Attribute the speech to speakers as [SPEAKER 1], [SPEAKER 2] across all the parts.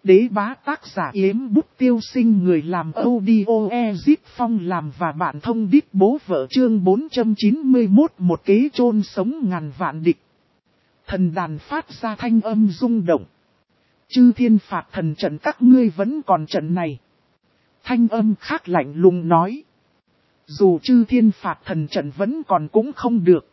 [SPEAKER 1] Đế bá tác giả Yếm Bút Tiêu Sinh, người làm audio Ezip Phong làm và bạn thông đít bố vợ chương 491, một kế chôn sống ngàn vạn địch. Thần đàn phát ra thanh âm rung động. Chư thiên phạt thần trận, các ngươi vẫn còn trận này. Thanh âm khác lạnh lùng nói. Dù chư thiên phạt thần trận vẫn còn cũng không được.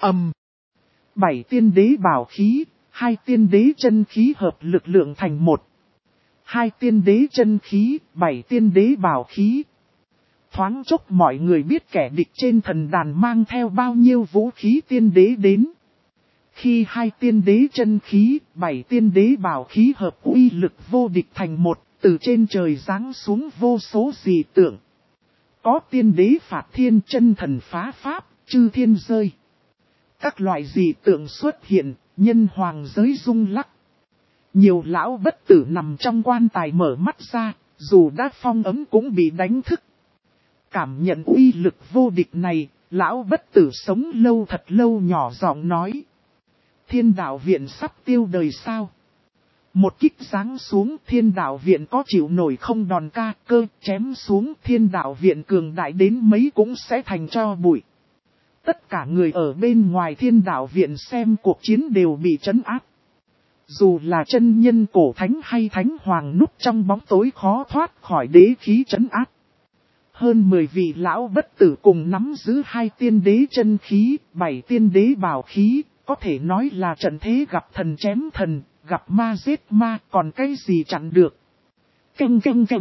[SPEAKER 1] 7 tiên đế bảo khí, 2 tiên đế chân khí hợp lực lượng thành một. 2 tiên đế chân khí, 7 tiên đế bảo khí. Thoáng chốc mọi người biết kẻ địch trên thần đàn mang theo bao nhiêu vũ khí tiên đế đến. Khi 2 tiên đế chân khí, 7 tiên đế bảo khí hợp uy lực vô địch thành một, từ trên trời giáng xuống vô số dị tượng. Có tiên đế phạt thiên, chân thần phá pháp, chư thiên rơi. Các loại dị tượng xuất hiện, nhân hoàng giới rung lắc. Nhiều lão bất tử nằm trong quan tài mở mắt ra, dù đã phong ấm cũng bị đánh thức. Cảm nhận uy lực vô địch này, lão bất tử sống lâu thật lâu nhỏ giọng nói. Thiên đạo viện sắp tiêu đời sao? Một kích giáng xuống, thiên đạo viện có chịu nổi không? Đòn ca cơ chém xuống, thiên đạo viện cường đại đến mấy cũng sẽ thành tro bụi. Tất cả người ở bên ngoài thiên đạo viện xem cuộc chiến đều bị trấn áp. Dù là chân nhân cổ thánh hay thánh hoàng núp trong bóng tối khó thoát khỏi đế khí trấn áp. Hơn 10 vị lão bất tử cùng nắm giữ 2 tiên đế chân khí, 7 tiên đế bảo khí, có thể nói là trận thế gặp thần chém thần, gặp ma giết ma, còn cái gì chặn được. Canh.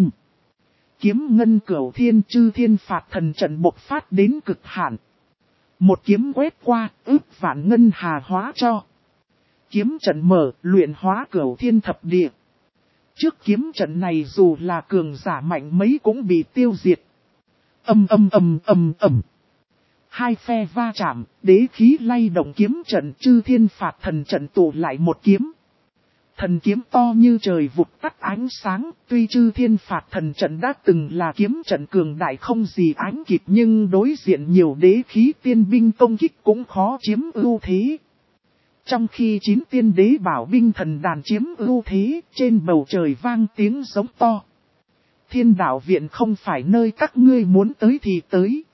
[SPEAKER 1] Kiếm ngân cửu thiên, chư thiên phạt thần trận bộc phát đến cực hạn. Một kiếm quét qua, ước vạn ngân hà hóa cho. Kiếm trận mở, luyện hóa cửu thiên thập địa. Trước kiếm trận này dù là cường giả mạnh mấy cũng bị tiêu diệt. ầm. Hai phe va chạm, đế khí lay động kiếm trận, chư thiên phạt thần trận tụ lại một kiếm. Thần kiếm to như trời vụt tắt ánh sáng, tuy chư thiên phạt thần trận đã từng là kiếm trận cường đại không gì ánh kịp, nhưng đối diện nhiều đế khí tiên binh công kích cũng khó chiếm ưu thế. Trong khi 9 tiên đế bảo binh thần đàn chiếm ưu thế, trên bầu trời vang tiếng giống to. Thiên đạo viện không phải nơi các ngươi muốn tới thì tới.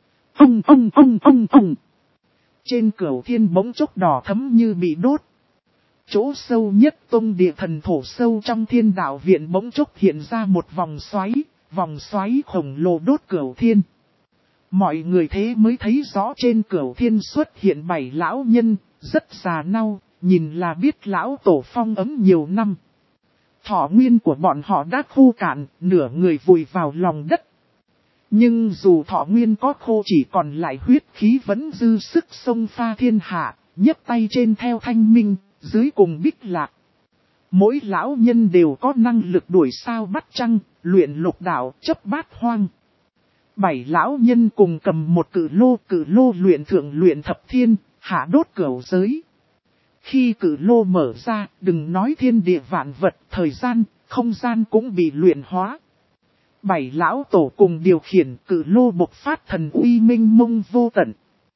[SPEAKER 1] Ông. Trên cửu thiên bỗng chốc đỏ thấm như bị đốt. Chỗ sâu nhất tông địa thần thổ sâu trong thiên đạo viện bỗng chốc hiện ra một vòng xoáy khổng lồ đốt cửu thiên. Mọi người thế mới thấy rõ trên cửu thiên xuất hiện 7 lão nhân, rất già nau, nhìn là biết lão tổ phong ấm nhiều năm. Thọ nguyên của bọn họ đã khô cạn, nửa người vùi vào lòng đất. Nhưng dù thọ nguyên có khô, chỉ còn lại huyết khí vẫn dư sức xông pha thiên hạ, nhấc tay trên theo thanh minh, dưới cùng bích lạc. Mỗi lão nhân đều có năng lực đuổi sao bắt trăng, luyện lục đạo, chấp bát hoang. 7 lão nhân cùng cầm một cự lô luyện thượng luyện thập thiên, hạ đốt cửu giới. Khi cự lô mở ra, đừng nói thiên địa vạn vật, thời gian, không gian cũng bị luyện hóa. 7 lão tổ cùng điều khiển cự lô bộc phát thần uy minh mông vô tận.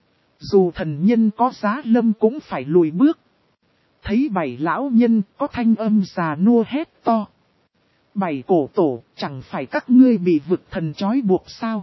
[SPEAKER 1] Dù thần nhân có giá lâm cũng phải lùi bước. Thấy 7 lão nhân có thanh âm già nua hét to. 7 cổ tổ, chẳng phải các ngươi bị vực thần trói buộc sao?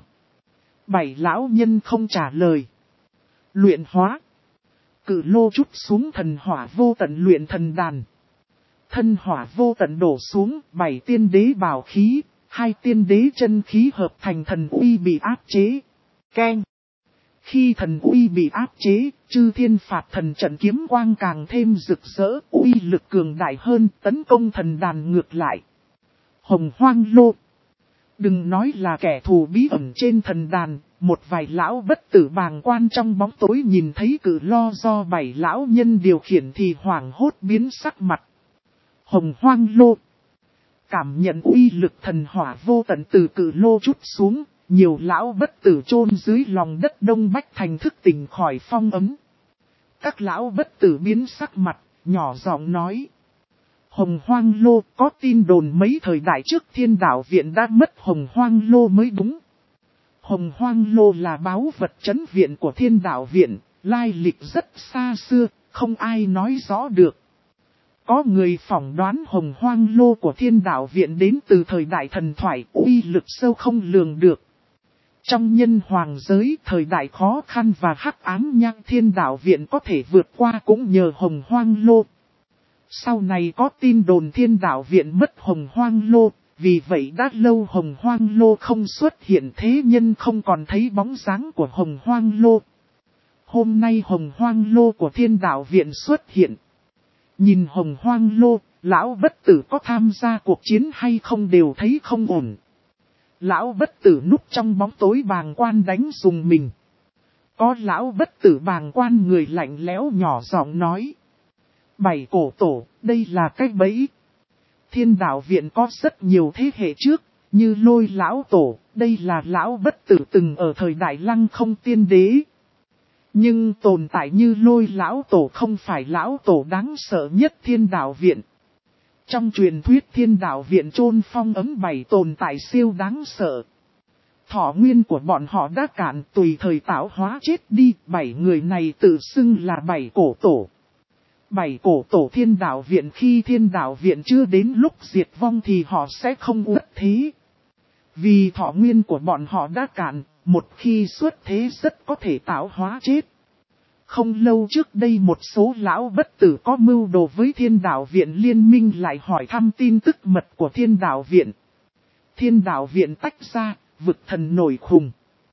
[SPEAKER 1] 7 lão nhân không trả lời. Luyện hóa. Cự lô chút xuống thần hỏa vô tận luyện thần đàn. Thân hỏa vô tận đổ xuống, 7 tiên đế bảo khí, 2 tiên đế chân khí hợp thành thần uy bị áp chế. Keng. Khi thần uy bị áp chế, chư thiên phạt thần trận kiếm quang càng thêm rực rỡ, uy lực cường đại hơn, tấn công thần đàn ngược lại. Hồng hoang lô. Đừng nói là kẻ thù bí ẩn trên thần đàn, một vài lão bất tử bàng quan trong bóng tối nhìn thấy cự lo do 7 lão nhân điều khiển thì hoảng hốt biến sắc mặt. Hồng hoang lô. Cảm nhận uy lực thần hỏa vô tận từ cự lô chút xuống, nhiều lão bất tử chôn dưới lòng đất Đông Bách Thành thức tỉnh khỏi phong ấm. Các lão bất tử biến sắc mặt, nhỏ giọng nói. Hồng hoang lô, có tin đồn mấy thời đại trước thiên đạo viện đã mất hồng hoang lô mới đúng. Hồng hoang lô là báu vật trấn viện của thiên đạo viện, lai lịch rất xa xưa, không ai nói rõ được. Có người phỏng đoán Hồng Hoang Lô của Thiên Đạo Viện đến từ thời đại thần thoại, uy lực sâu không lường được. Trong nhân hoàng giới, thời đại khó khăn và hắc ám nhang Thiên Đạo Viện có thể vượt qua cũng nhờ Hồng Hoang Lô. Sau này có tin đồn Thiên Đạo Viện mất Hồng Hoang Lô, vì vậy đã lâu Hồng Hoang Lô không xuất hiện, thế nhân không còn thấy bóng dáng của Hồng Hoang Lô. Hôm nay Hồng Hoang Lô của Thiên Đạo Viện xuất hiện. Nhìn Hồng Hoang Lô, lão bất tử có tham gia cuộc chiến hay không đều thấy không ổn. Lão bất tử núp trong bóng tối bàng quan đánh dùng mình. Có lão bất tử bàng quan người lạnh lẽo nhỏ giọng nói. 7 cổ tổ, đây là cái bẫy. Thiên Đạo Viện có rất nhiều thế hệ trước, như Lôi lão tổ, đây là lão bất tử từng ở thời đại Lăng Không Tiên Đế. Nhưng tồn tại như Lôi lão tổ không phải lão tổ đáng sợ nhất Thiên Đạo Viện. Trong truyền thuyết Thiên Đạo Viện chôn phong ấm 7 tồn tại siêu đáng sợ. Thọ nguyên của bọn họ đã cạn, tùy thời tạo hóa chết đi, 7 người này tự xưng là 7 cổ tổ. 7 cổ tổ Thiên Đạo Viện, khi Thiên Đạo Viện chưa đến lúc diệt vong thì họ sẽ không uất thế. Vì thọ nguyên của bọn họ đã cạn, một khi xuất thế rất có thể tạo hóa chết. Không lâu trước đây một số lão bất tử có mưu đồ với Thiên Đạo Viện liên minh lại hỏi thăm tin tức mật của Thiên Đạo Viện. Thiên Đạo Viện tách ra, vực thần nổi khùng.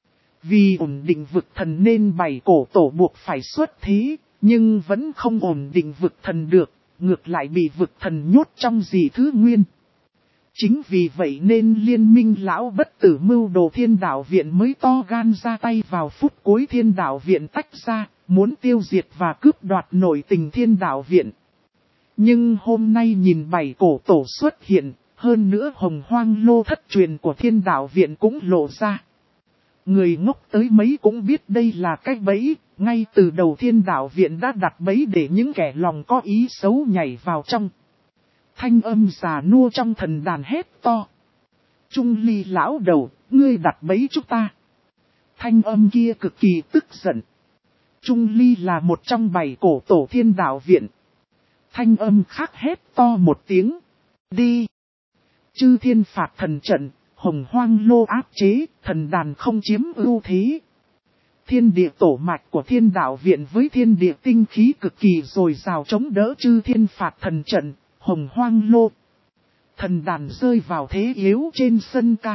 [SPEAKER 1] Vì ổn định vực thần nên 7 cổ tổ buộc phải xuất thế, nhưng vẫn không ổn định vực thần được, ngược lại bị vực thần nhốt trong dị thứ nguyên. Chính vì vậy nên liên minh lão bất tử mưu đồ Thiên Đạo Viện mới to gan ra tay vào phút cuối Thiên Đạo Viện tách ra, muốn tiêu diệt và cướp đoạt nội tình Thiên Đạo Viện. Nhưng hôm nay nhìn 7 cổ tổ xuất hiện, hơn nữa Hồng Hoang Lô thất truyền của Thiên Đạo Viện cũng lộ ra. Người ngốc tới mấy cũng biết đây là cái bẫy, ngay từ đầu Thiên Đạo Viện đã đặt bẫy để những kẻ lòng có ý xấu nhảy vào trong. Thanh âm già nua trong thần đàn hét to. Trung Ly lão đầu, ngươi đặt bẫy chúng ta. Thanh âm kia cực kỳ tức giận. Trung Ly là một trong 7 cổ tổ Thiên Đạo Viện. Thanh âm khác hét to một tiếng. Đi. Chư thiên phạt thần trận, Hồng Hoang Lô áp chế, thần đàn không chiếm ưu thế. Thiên địa tổ mạch của Thiên Đạo Viện với thiên địa tinh khí cực kỳ dồi dào chống đỡ chư thiên phạt thần trận, Hồng Hoang Lô. Thần đàn rơi vào thế yếu trên sân ca.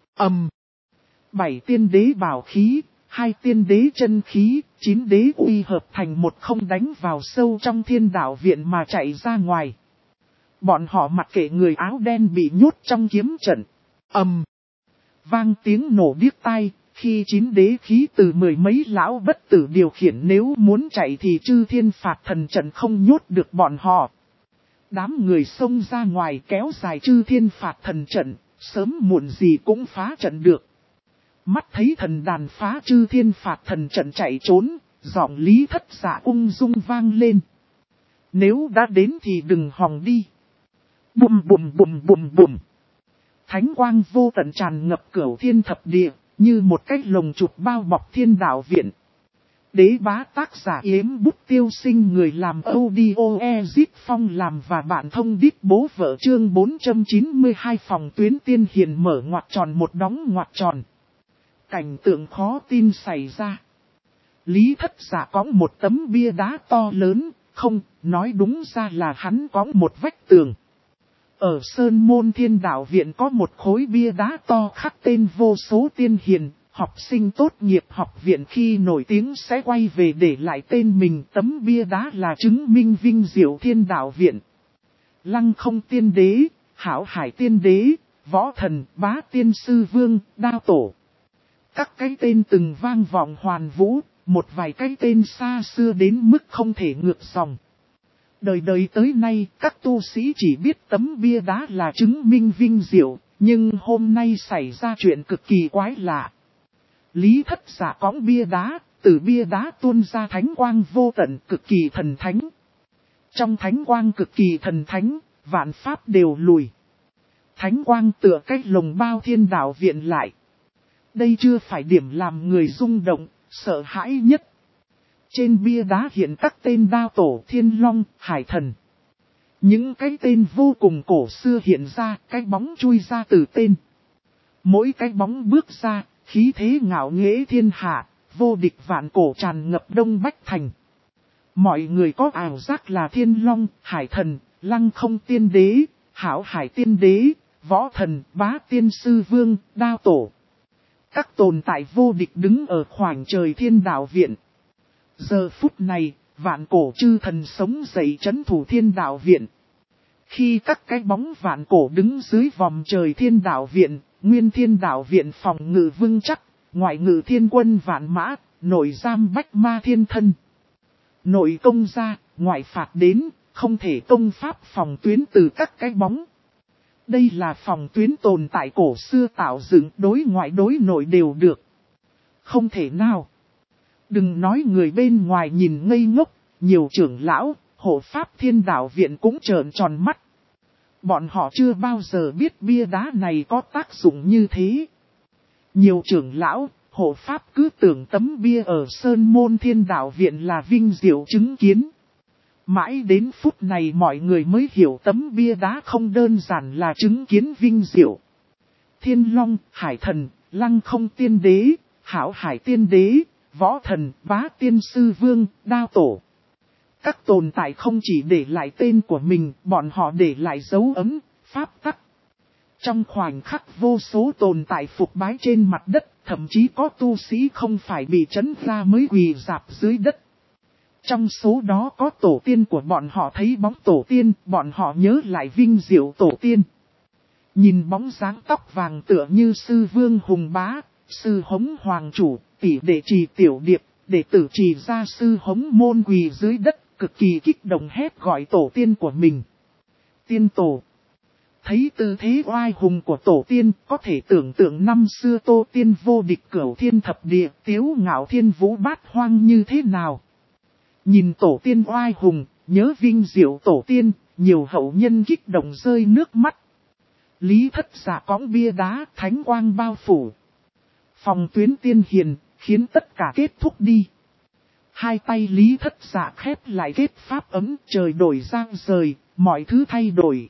[SPEAKER 1] 7 tiên đế bảo khí, 2 tiên đế chân khí, 9 đế uy hợp thành một không đánh vào sâu trong Thiên Đạo Viện mà chạy ra ngoài. Bọn họ mặc kệ người áo đen bị nhốt trong kiếm trận. Vang tiếng nổ điếc tai, khi 9 đế khí từ 10 mấy lão bất tử điều khiển, nếu muốn chạy thì chư thiên phạt thần trận không nhốt được bọn họ. Đám người xông ra ngoài kéo dài chư thiên phạt thần trận, sớm muộn gì cũng phá trận được. Mắt thấy thần đàn phá chư thiên phạt thần trận chạy trốn, giọng Lý Thất Dạ ung dung vang lên. Nếu đã đến thì đừng hòng đi. Bùm bùm bùm bùm bùm. Thánh quang vô tận tràn ngập cửu thiên thập địa, như một cái lồng chụp bao bọc Thiên Đạo Viện. Đế bá tác giả Yếm Bút Tiêu Sinh, người làm audio Ezip Phong làm và bạn thông đít bố vợ, chương 492 phòng tuyến tiên hiền mở ngoặc tròn một đóng ngoặc tròn. Cảnh tượng khó tin xảy ra. Lý Thất Dạ có một tấm bia đá to lớn, không, nói đúng ra là hắn có một vách tường. Ở Sơn Môn Thiên Đạo Viện có một khối bia đá to khắc tên vô số tiên hiền, học sinh tốt nghiệp học viện khi nổi tiếng sẽ quay về để lại tên mình. Tấm bia đá là chứng minh vinh diệu Thiên Đạo Viện. Lăng Không Tiên Đế, Hảo Hải Tiên Đế, Võ Thần, Bá Tiên Sư Vương, Đao Tổ. Các cái tên từng vang vọng hoàn vũ, một vài cái tên xa xưa đến mức không thể ngược dòng. Đời đời tới nay, các tu sĩ chỉ biết tấm bia đá là chứng minh vinh diệu, nhưng hôm nay xảy ra chuyện cực kỳ quái lạ. Lý Thất Dạ cõng bia đá, từ bia đá tuôn ra thánh quang vô tận cực kỳ thần thánh. Trong thánh quang cực kỳ thần thánh, vạn pháp đều lùi. Thánh quang tựa cách lồng bao Thiên Đạo Viện lại. Đây chưa phải điểm làm người rung động, sợ hãi nhất. Trên bia đá hiện các tên Đao Tổ, Thiên Long, Hải Thần. Những cái tên vô cùng cổ xưa hiện ra, cái bóng chui ra từ tên. Mỗi cái bóng bước ra, khí thế ngạo nghễ thiên hạ, vô địch vạn cổ tràn ngập Đông Bách Thành. Mọi người có ảo giác là Thiên Long, Hải Thần, Lăng Không Tiên Đế, Hảo Hải Tiên Đế, Võ Thần, Bá Tiên Sư Vương, Đao Tổ. Các tồn tại vô địch đứng ở khoảng trời thiên đạo viện. Giờ phút này, vạn cổ chư thần sống dậy trấn thủ thiên đạo viện. Khi các cái bóng vạn cổ đứng dưới vòng trời thiên đạo viện, nguyên thiên đạo viện phòng ngự vững chắc, ngoại ngự thiên quân vạn mã, nội giam bách ma thiên thân. Nội công ra, ngoại phạt đến, không thể công pháp phòng tuyến từ các cái bóng. Đây là phòng tuyến tồn tại cổ xưa tạo dựng, đối ngoại đối nội đều được. Không thể nào. Đừng nói người bên ngoài nhìn ngây ngốc, nhiều trưởng lão, hộ pháp thiên đạo viện cũng trợn tròn mắt. Bọn họ chưa bao giờ biết bia đá này có tác dụng như thế. Nhiều trưởng lão, hộ pháp cứ tưởng tấm bia ở Sơn Môn Thiên Đạo Viện là vinh diệu chứng kiến. Mãi đến phút này mọi người mới hiểu tấm bia đá không đơn giản là chứng kiến vinh diệu. Thiên Long, Hải Thần, Lăng Không Tiên Đế, Hảo Hải Tiên Đế, Võ Thần, Bá Tiên Sư Vương, Đao Tổ. Các tồn tại không chỉ để lại tên của mình, bọn họ để lại dấu ấn, pháp tắc. Trong khoảnh khắc vô số tồn tại phục bái trên mặt đất, thậm chí có tu sĩ không phải bị trấn ra mới quỳ rạp dưới đất. Trong số đó có tổ tiên của bọn họ thấy bóng tổ tiên, bọn họ nhớ lại vinh diệu tổ tiên. Nhìn bóng dáng tóc vàng tựa như sư vương hùng bá, sư hống hoàng chủ, tỷ đệ trì tiểu điệp, đệ tử trì gia sư hống môn quỳ dưới đất, cực kỳ kích động hét gọi tổ tiên của mình. Tiên tổ. Thấy tư thế oai hùng của tổ tiên, có thể tưởng tượng năm xưa Tô Tiên vô địch cửu thiên thập địa, tiếu ngạo thiên vũ bát hoang như thế nào. Nhìn tổ tiên oai hùng, nhớ vinh diệu tổ tiên, nhiều hậu nhân kích động rơi nước mắt. Lý Thất Dạ cõng bia đá, thánh quang bao phủ. Phòng tuyến tiên hiền, khiến tất cả kết thúc đi. Hai tay Lý Thất Dạ khép lại kết pháp ấm, trời đổi giang rời, mọi thứ thay đổi.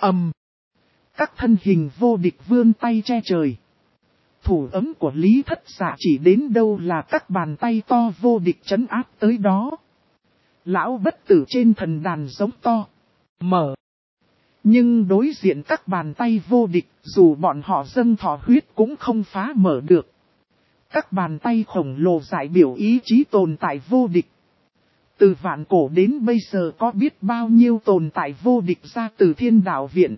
[SPEAKER 1] Các thân hình vô địch vươn tay che trời. Thủ ấm của Lý Thất Dạ chỉ đến đâu là các bàn tay to vô địch trấn áp tới đó. Lão bất tử trên thần đàn giống to. Mở. Nhưng đối diện các bàn tay vô địch, dù bọn họ dâng thọ huyết cũng không phá mở được. Các bàn tay khổng lồ giải biểu ý chí tồn tại vô địch. Từ vạn cổ đến bây giờ có biết bao nhiêu tồn tại vô địch ra từ thiên đạo viện.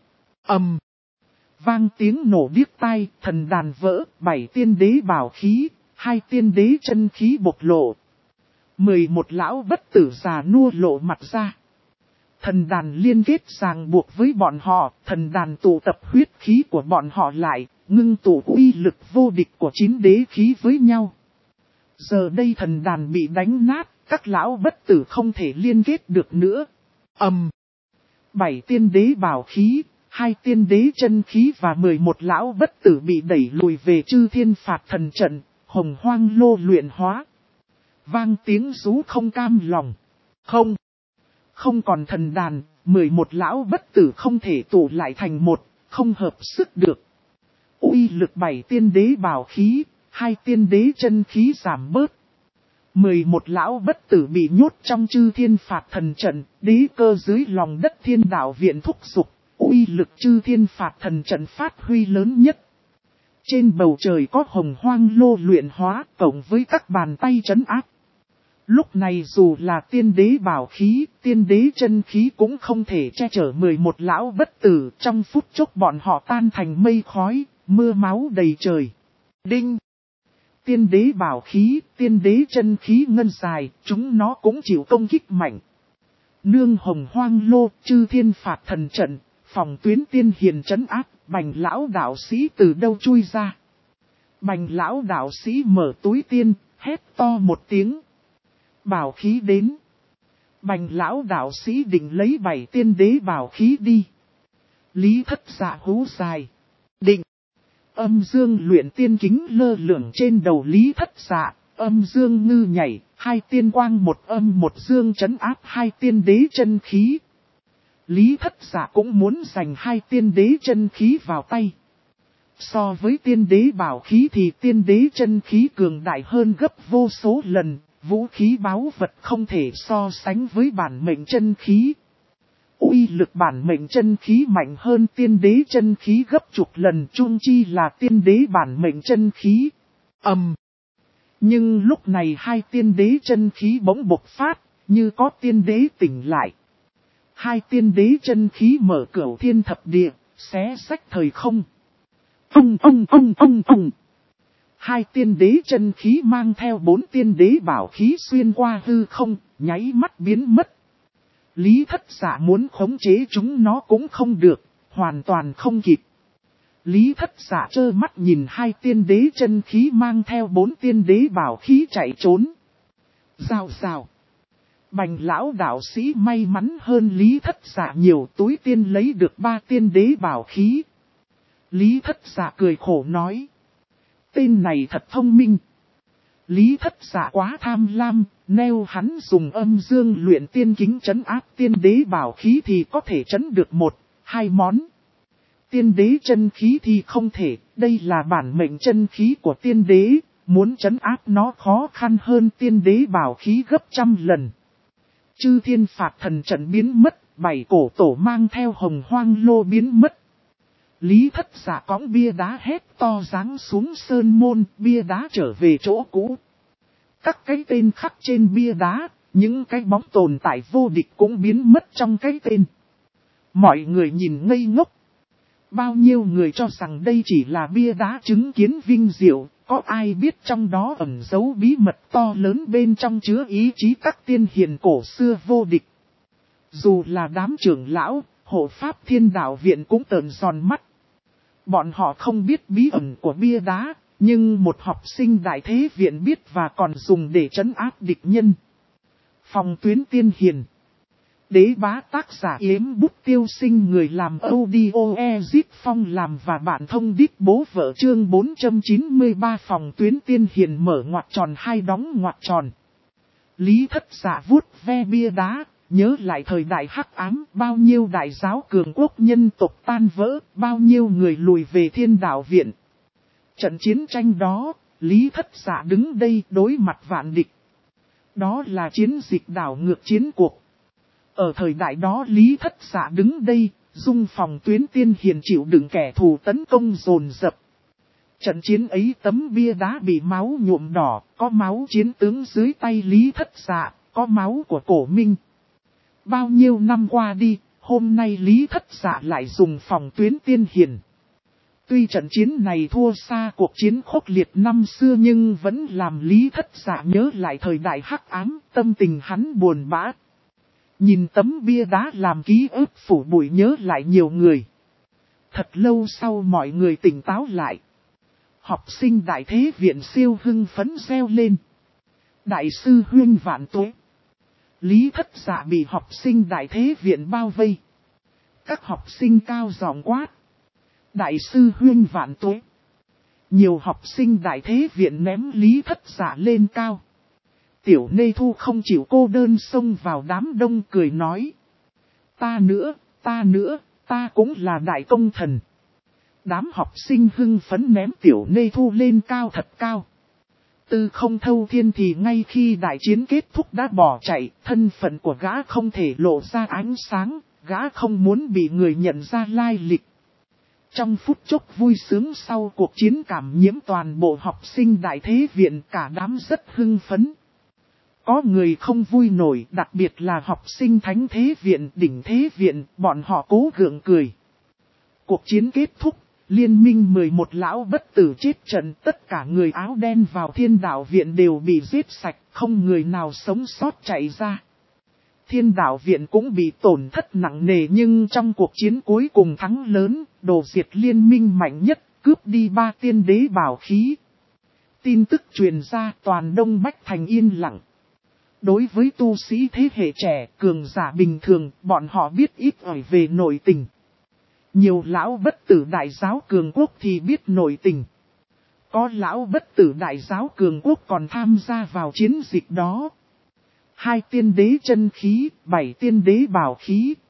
[SPEAKER 1] Vang tiếng nổ điếc tai, thần đàn vỡ, 7 tiên đế bảo khí, 2 tiên đế chân khí bộc lộ. 11 lão bất tử già nua lộ mặt ra. Thần đàn liên kết ràng buộc với bọn họ, thần đàn tụ tập huyết khí của bọn họ lại, ngưng tụ uy lực vô địch của 9 đế khí với nhau. Giờ đây thần đàn bị đánh nát, các lão bất tử không thể liên kết được nữa. 7 tiên đế bảo khí, 2 tiên đế chân khí và 11 lão bất tử bị đẩy lùi về chư thiên phạt thần trận, hồng hoang lô luyện hóa. Vang tiếng rú không cam lòng. Không còn thần đàn, 11 lão bất tử không thể tụ lại thành một, không hợp sức được. Uy lực 7 tiên đế bảo khí, 2 tiên đế chân khí giảm bớt. 11 lão bất tử bị nhốt trong chư thiên phạt thần trận, đế cơ dưới lòng đất thiên đạo viện thúc giục, uy lực chư thiên phạt thần trận phát huy lớn nhất. Trên bầu trời có hồng hoang lô luyện hóa cộng với các bàn tay trấn áp. Lúc này dù là tiên đế bảo khí, tiên đế chân khí cũng không thể che chở 11 lão bất tử, trong phút chốc bọn họ tan thành mây khói, mưa máu đầy trời. Đinh! Tiên đế bảo khí, tiên đế chân khí ngân dài, chúng nó cũng chịu công kích mạnh. Nương hồng hoang lô, chư thiên phạt thần trận, phòng tuyến tiên hiền trấn áp, Bành lão đạo sĩ từ đâu chui ra. Bành lão đạo sĩ mở túi tiên, hét to một tiếng. Bảo khí đến. Bành lão đạo sĩ định lấy 7 tiên đế bảo khí đi. Lý Thất Dạ hú dài. Định. Âm dương luyện tiên kính lơ lửng trên đầu Lý Thất Dạ. Âm dương ngư nhảy. 2 tiên quang một âm một dương trấn áp 2 tiên đế chân khí. Lý Thất Dạ cũng muốn giành 2 tiên đế chân khí vào tay. So với tiên đế bảo khí thì tiên đế chân khí cường đại hơn gấp vô số lần, vũ khí báu vật không thể so sánh với bản mệnh chân khí. Uy lực bản mệnh chân khí mạnh hơn tiên đế chân khí gấp chục lần, chung chi là tiên đế bản mệnh chân khí. Nhưng lúc này 2 tiên đế chân khí bỗng bộc phát, như có tiên đế tỉnh lại. 2 tiên đế chân khí mở cửu thiên thập địa, xé rách thời không. 2 tiên đế chân khí mang theo 4 tiên đế bảo khí xuyên qua hư không, nháy mắt biến mất. Lý Thất Dạ muốn khống chế chúng nó cũng không được, hoàn toàn không kịp. Lý Thất Dạ trơ mắt nhìn 2 tiên đế chân khí mang theo 4 tiên đế bảo khí chạy trốn. Rào rào. Bành lão đạo sĩ may mắn hơn Lý Thất Dạ nhiều, túi tiên lấy được 3 tiên đế bảo khí. Lý Thất Dạ cười khổ nói. Tên này thật thông minh. Lý Thất Dạ quá tham lam, nếu hắn dùng âm dương luyện tiên kính trấn áp tiên đế bảo khí thì có thể trấn được 1, 2 món. Tiên đế chân khí thì không thể, đây là bản mệnh chân khí của tiên đế, muốn trấn áp nó khó khăn hơn tiên đế bảo khí gấp trăm lần. Chư thiên phạt thần trận biến mất, 7 cổ tổ mang theo hồng hoang lô biến mất. Lý Thất Dạ cõng bia đá hét to giáng xuống sơn môn, bia đá trở về chỗ cũ. Các cái tên khắc trên bia đá, những cái bóng tồn tại vô địch cũng biến mất trong cái tên. Mọi người nhìn ngây ngốc. Bao nhiêu người cho rằng đây chỉ là bia đá chứng kiến vinh diệu, có ai biết trong đó ẩn giấu bí mật to lớn bên trong chứa ý chí các tiên hiền cổ xưa vô địch. Dù là đám trưởng lão, hộ pháp thiên đạo viện cũng trợn tròn mắt. Bọn họ không biết bí ẩn của bia đá, nhưng một học sinh đại thế viện biết và còn dùng để trấn áp địch nhân. Phòng tuyến tiên hiền. Đế bá tác giả Yếm Bút Tiêu Sinh, người làm audio Ezip Phong làm và bản thông đít bố vợ chương 493. Phòng tuyến tiên hiền mở ngoặc tròn 2 đóng ngoặc tròn. Lý Thất Dạ vuốt ve bia đá, nhớ lại thời đại hắc ám, bao nhiêu đại giáo cường quốc nhân tộc tan vỡ, bao nhiêu người lùi về thiên đạo viện. Trận chiến tranh đó, Lý Thất Dạ đứng đây đối mặt vạn địch. Đó là chiến dịch đảo ngược chiến cuộc. Ở thời đại đó Lý Thất Dạ đứng đây, dung phòng tuyến tiên hiền chịu đựng kẻ thù tấn công dồn dập. Trận chiến ấy tấm bia đá bị máu nhuộm đỏ, có máu chiến tướng dưới tay Lý Thất Dạ, có máu của Cổ Minh. Bao nhiêu năm qua đi, hôm nay Lý Thất Dạ lại dùng phòng tuyến tiên hiền. Tuy trận chiến này thua xa cuộc chiến khốc liệt năm xưa nhưng vẫn làm Lý Thất Dạ nhớ lại thời đại hắc ám, tâm tình hắn buồn bã. Nhìn tấm bia đá làm ký ức phủ bụi nhớ lại nhiều người. Thật lâu sau mọi người tỉnh táo lại. Học sinh đại thế viện siêu hưng phấn reo lên. Đại sư huynh vạn tuế. Lý Thất Dạ bị học sinh đại thế viện bao vây. Các học sinh cao giọng quát. Đại sư huynh vạn tuế. Nhiều học sinh đại thế viện ném Lý Thất Dạ lên cao. Tiểu Nê Thu không chịu cô đơn xông vào đám đông cười nói. Ta nữa, ta cũng là đại công thần. Đám học sinh hưng phấn ném Tiểu Nê Thu lên cao thật cao. Tư Không Thâu Thiên thì ngay khi đại chiến kết thúc đã bỏ chạy, thân phận của gã không thể lộ ra ánh sáng, gã không muốn bị người nhận ra lai lịch. Trong phút chốc vui sướng sau cuộc chiến cảm nhiễm toàn bộ học sinh đại thế viện, cả đám rất hưng phấn. Có người không vui nổi, đặc biệt là học sinh thánh thế viện, đỉnh thế viện, bọn họ cố gượng cười. Cuộc chiến kết thúc, liên minh 11 lão bất tử chết trận, tất cả người áo đen vào thiên đạo viện đều bị giết sạch, không người nào sống sót chạy ra. Thiên đạo viện cũng bị tổn thất nặng nề nhưng trong cuộc chiến cuối cùng thắng lớn, đồ diệt liên minh mạnh nhất, cướp đi 3 tiên đế bảo khí. Tin tức truyền ra toàn Đông Bách Thành yên lặng. Đối với tu sĩ thế hệ trẻ, cường giả bình thường, bọn họ biết ít ỏi về nội tình. Nhiều lão bất tử đại giáo cường quốc thì biết nội tình. Có lão bất tử đại giáo cường quốc còn tham gia vào chiến dịch đó. 2 tiên đế chân khí, 7 tiên đế bảo khí,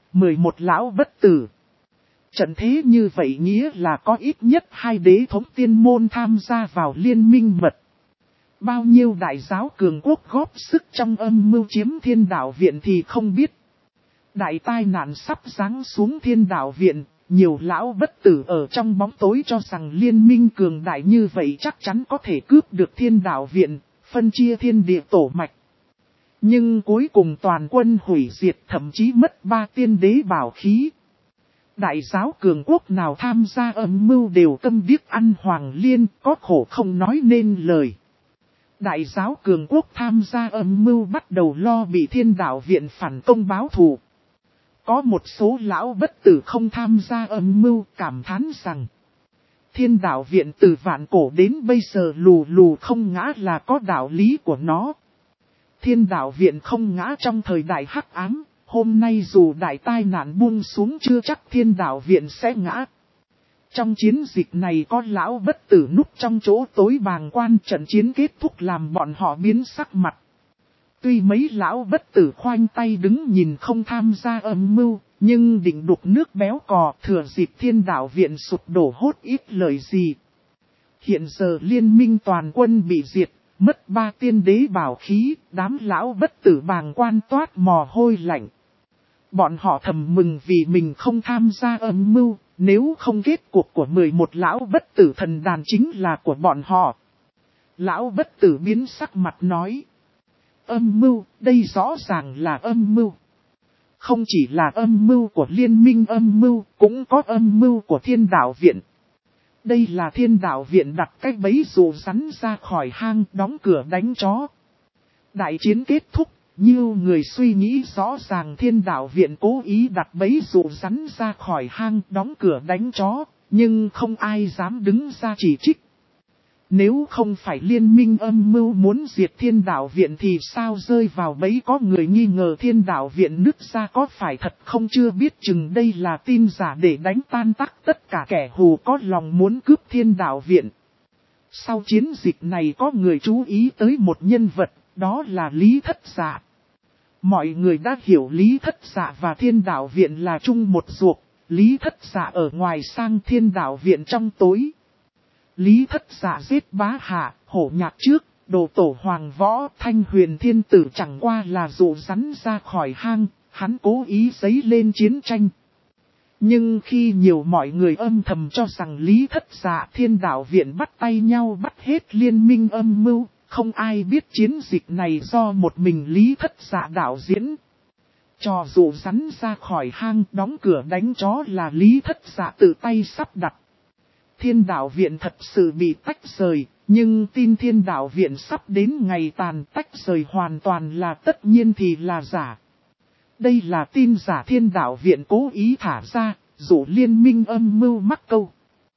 [SPEAKER 1] 11 lão bất tử. Trận thế như vậy nghĩa là có ít nhất 2 đế thống tiên môn tham gia vào liên minh mật. Bao nhiêu đại giáo cường quốc góp sức trong âm mưu chiếm Thiên Đạo Viện thì không biết. Đại tai nạn sắp giáng xuống Thiên Đạo Viện, nhiều lão bất tử ở trong bóng tối cho rằng liên minh cường đại như vậy chắc chắn có thể cướp được Thiên Đạo Viện, phân chia thiên địa tổ mạch. Nhưng cuối cùng toàn quân hủy diệt, thậm chí mất 3 tiên đế bảo khí. Đại giáo cường quốc nào tham gia âm mưu đều câm điếc ăn hoàng liên, có khổ không nói nên lời. Đại giáo cường quốc tham gia âm mưu bắt đầu lo bị Thiên Đạo Viện phản công báo thù. Có một số lão bất tử không tham gia âm mưu, cảm thán rằng Thiên Đạo Viện từ vạn cổ đến bây giờ lù lù không ngã là có đạo lý của nó. Thiên Đạo Viện không ngã trong thời đại hắc ám, hôm nay dù đại tai nạn buông xuống chưa chắc Thiên Đạo Viện sẽ ngã. Trong chiến dịch này có lão bất tử núp trong chỗ tối bàng quan, trận chiến kết thúc làm bọn họ biến sắc mặt. Tuy mấy lão bất tử khoanh tay đứng nhìn không tham gia âm mưu, nhưng định đục nước béo cò, thừa dịp Thiên Đạo Viện sụp đổ hốt ít lời gì. Hiện giờ liên minh toàn quân bị diệt, mất 3 tiên đế bảo khí, đám lão bất tử bàng quan toát mồ hôi lạnh. Bọn họ thầm mừng vì mình không tham gia âm mưu, nếu không kết cuộc của 11 lão bất tử thần đàn chính là của bọn họ. Lão bất tử biến sắc mặt nói. Âm mưu, đây rõ ràng là âm mưu. Không chỉ là âm mưu của liên minh âm mưu, cũng có âm mưu của Thiên Đạo Viện. Đây là Thiên Đạo Viện đặt cái bẫy dụ rắn ra khỏi hang, đóng cửa đánh chó. Đại chiến kết thúc, nhiều người suy nghĩ rõ ràng Thiên Đạo Viện cố ý đặt bẫy dụ rắn ra khỏi hang, đóng cửa đánh chó, nhưng không ai dám đứng ra chỉ trích. Nếu không phải liên minh âm mưu muốn diệt Thiên Đạo Viện thì sao rơi vào bẫy, có người nghi ngờ Thiên Đạo Viện nứt ra có phải thật không, chưa biết chừng đây là tin giả để đánh tan tác tất cả kẻ hù có lòng muốn cướp Thiên Đạo Viện. Sau chiến dịch này có người chú ý tới một nhân vật, đó là Lý Thất Dạ. Mọi người đã hiểu Lý Thất Dạ và Thiên Đạo Viện là chung một ruột, Lý Thất Dạ ở ngoài sang Thiên Đạo Viện trong tối. Lý Thất Dạ giết Bá Hạ, Hổ Nhạc trước, đồ tổ Hoàng Võ, Thanh Huyền Thiên Tử chẳng qua là dụ rắn ra khỏi hang, hắn cố ý giấy lên chiến tranh. Nhưng khi nhiều mọi người âm thầm cho rằng Lý Thất Dạ Thiên Đạo Viện bắt tay nhau bắt hết liên minh âm mưu, không ai biết chiến dịch này do một mình Lý Thất Dạ đạo diễn. Trò dụ rắn ra khỏi hang, đóng cửa đánh chó là Lý Thất Dạ tự tay sắp đặt. Thiên Đạo Viện thật sự bị tách rời, nhưng tin Thiên Đạo Viện sắp đến ngày tàn, tách rời hoàn toàn là tất nhiên thì là giả. Đây là tin giả Thiên Đạo Viện cố ý thả ra, dụ liên minh âm mưu mắc câu.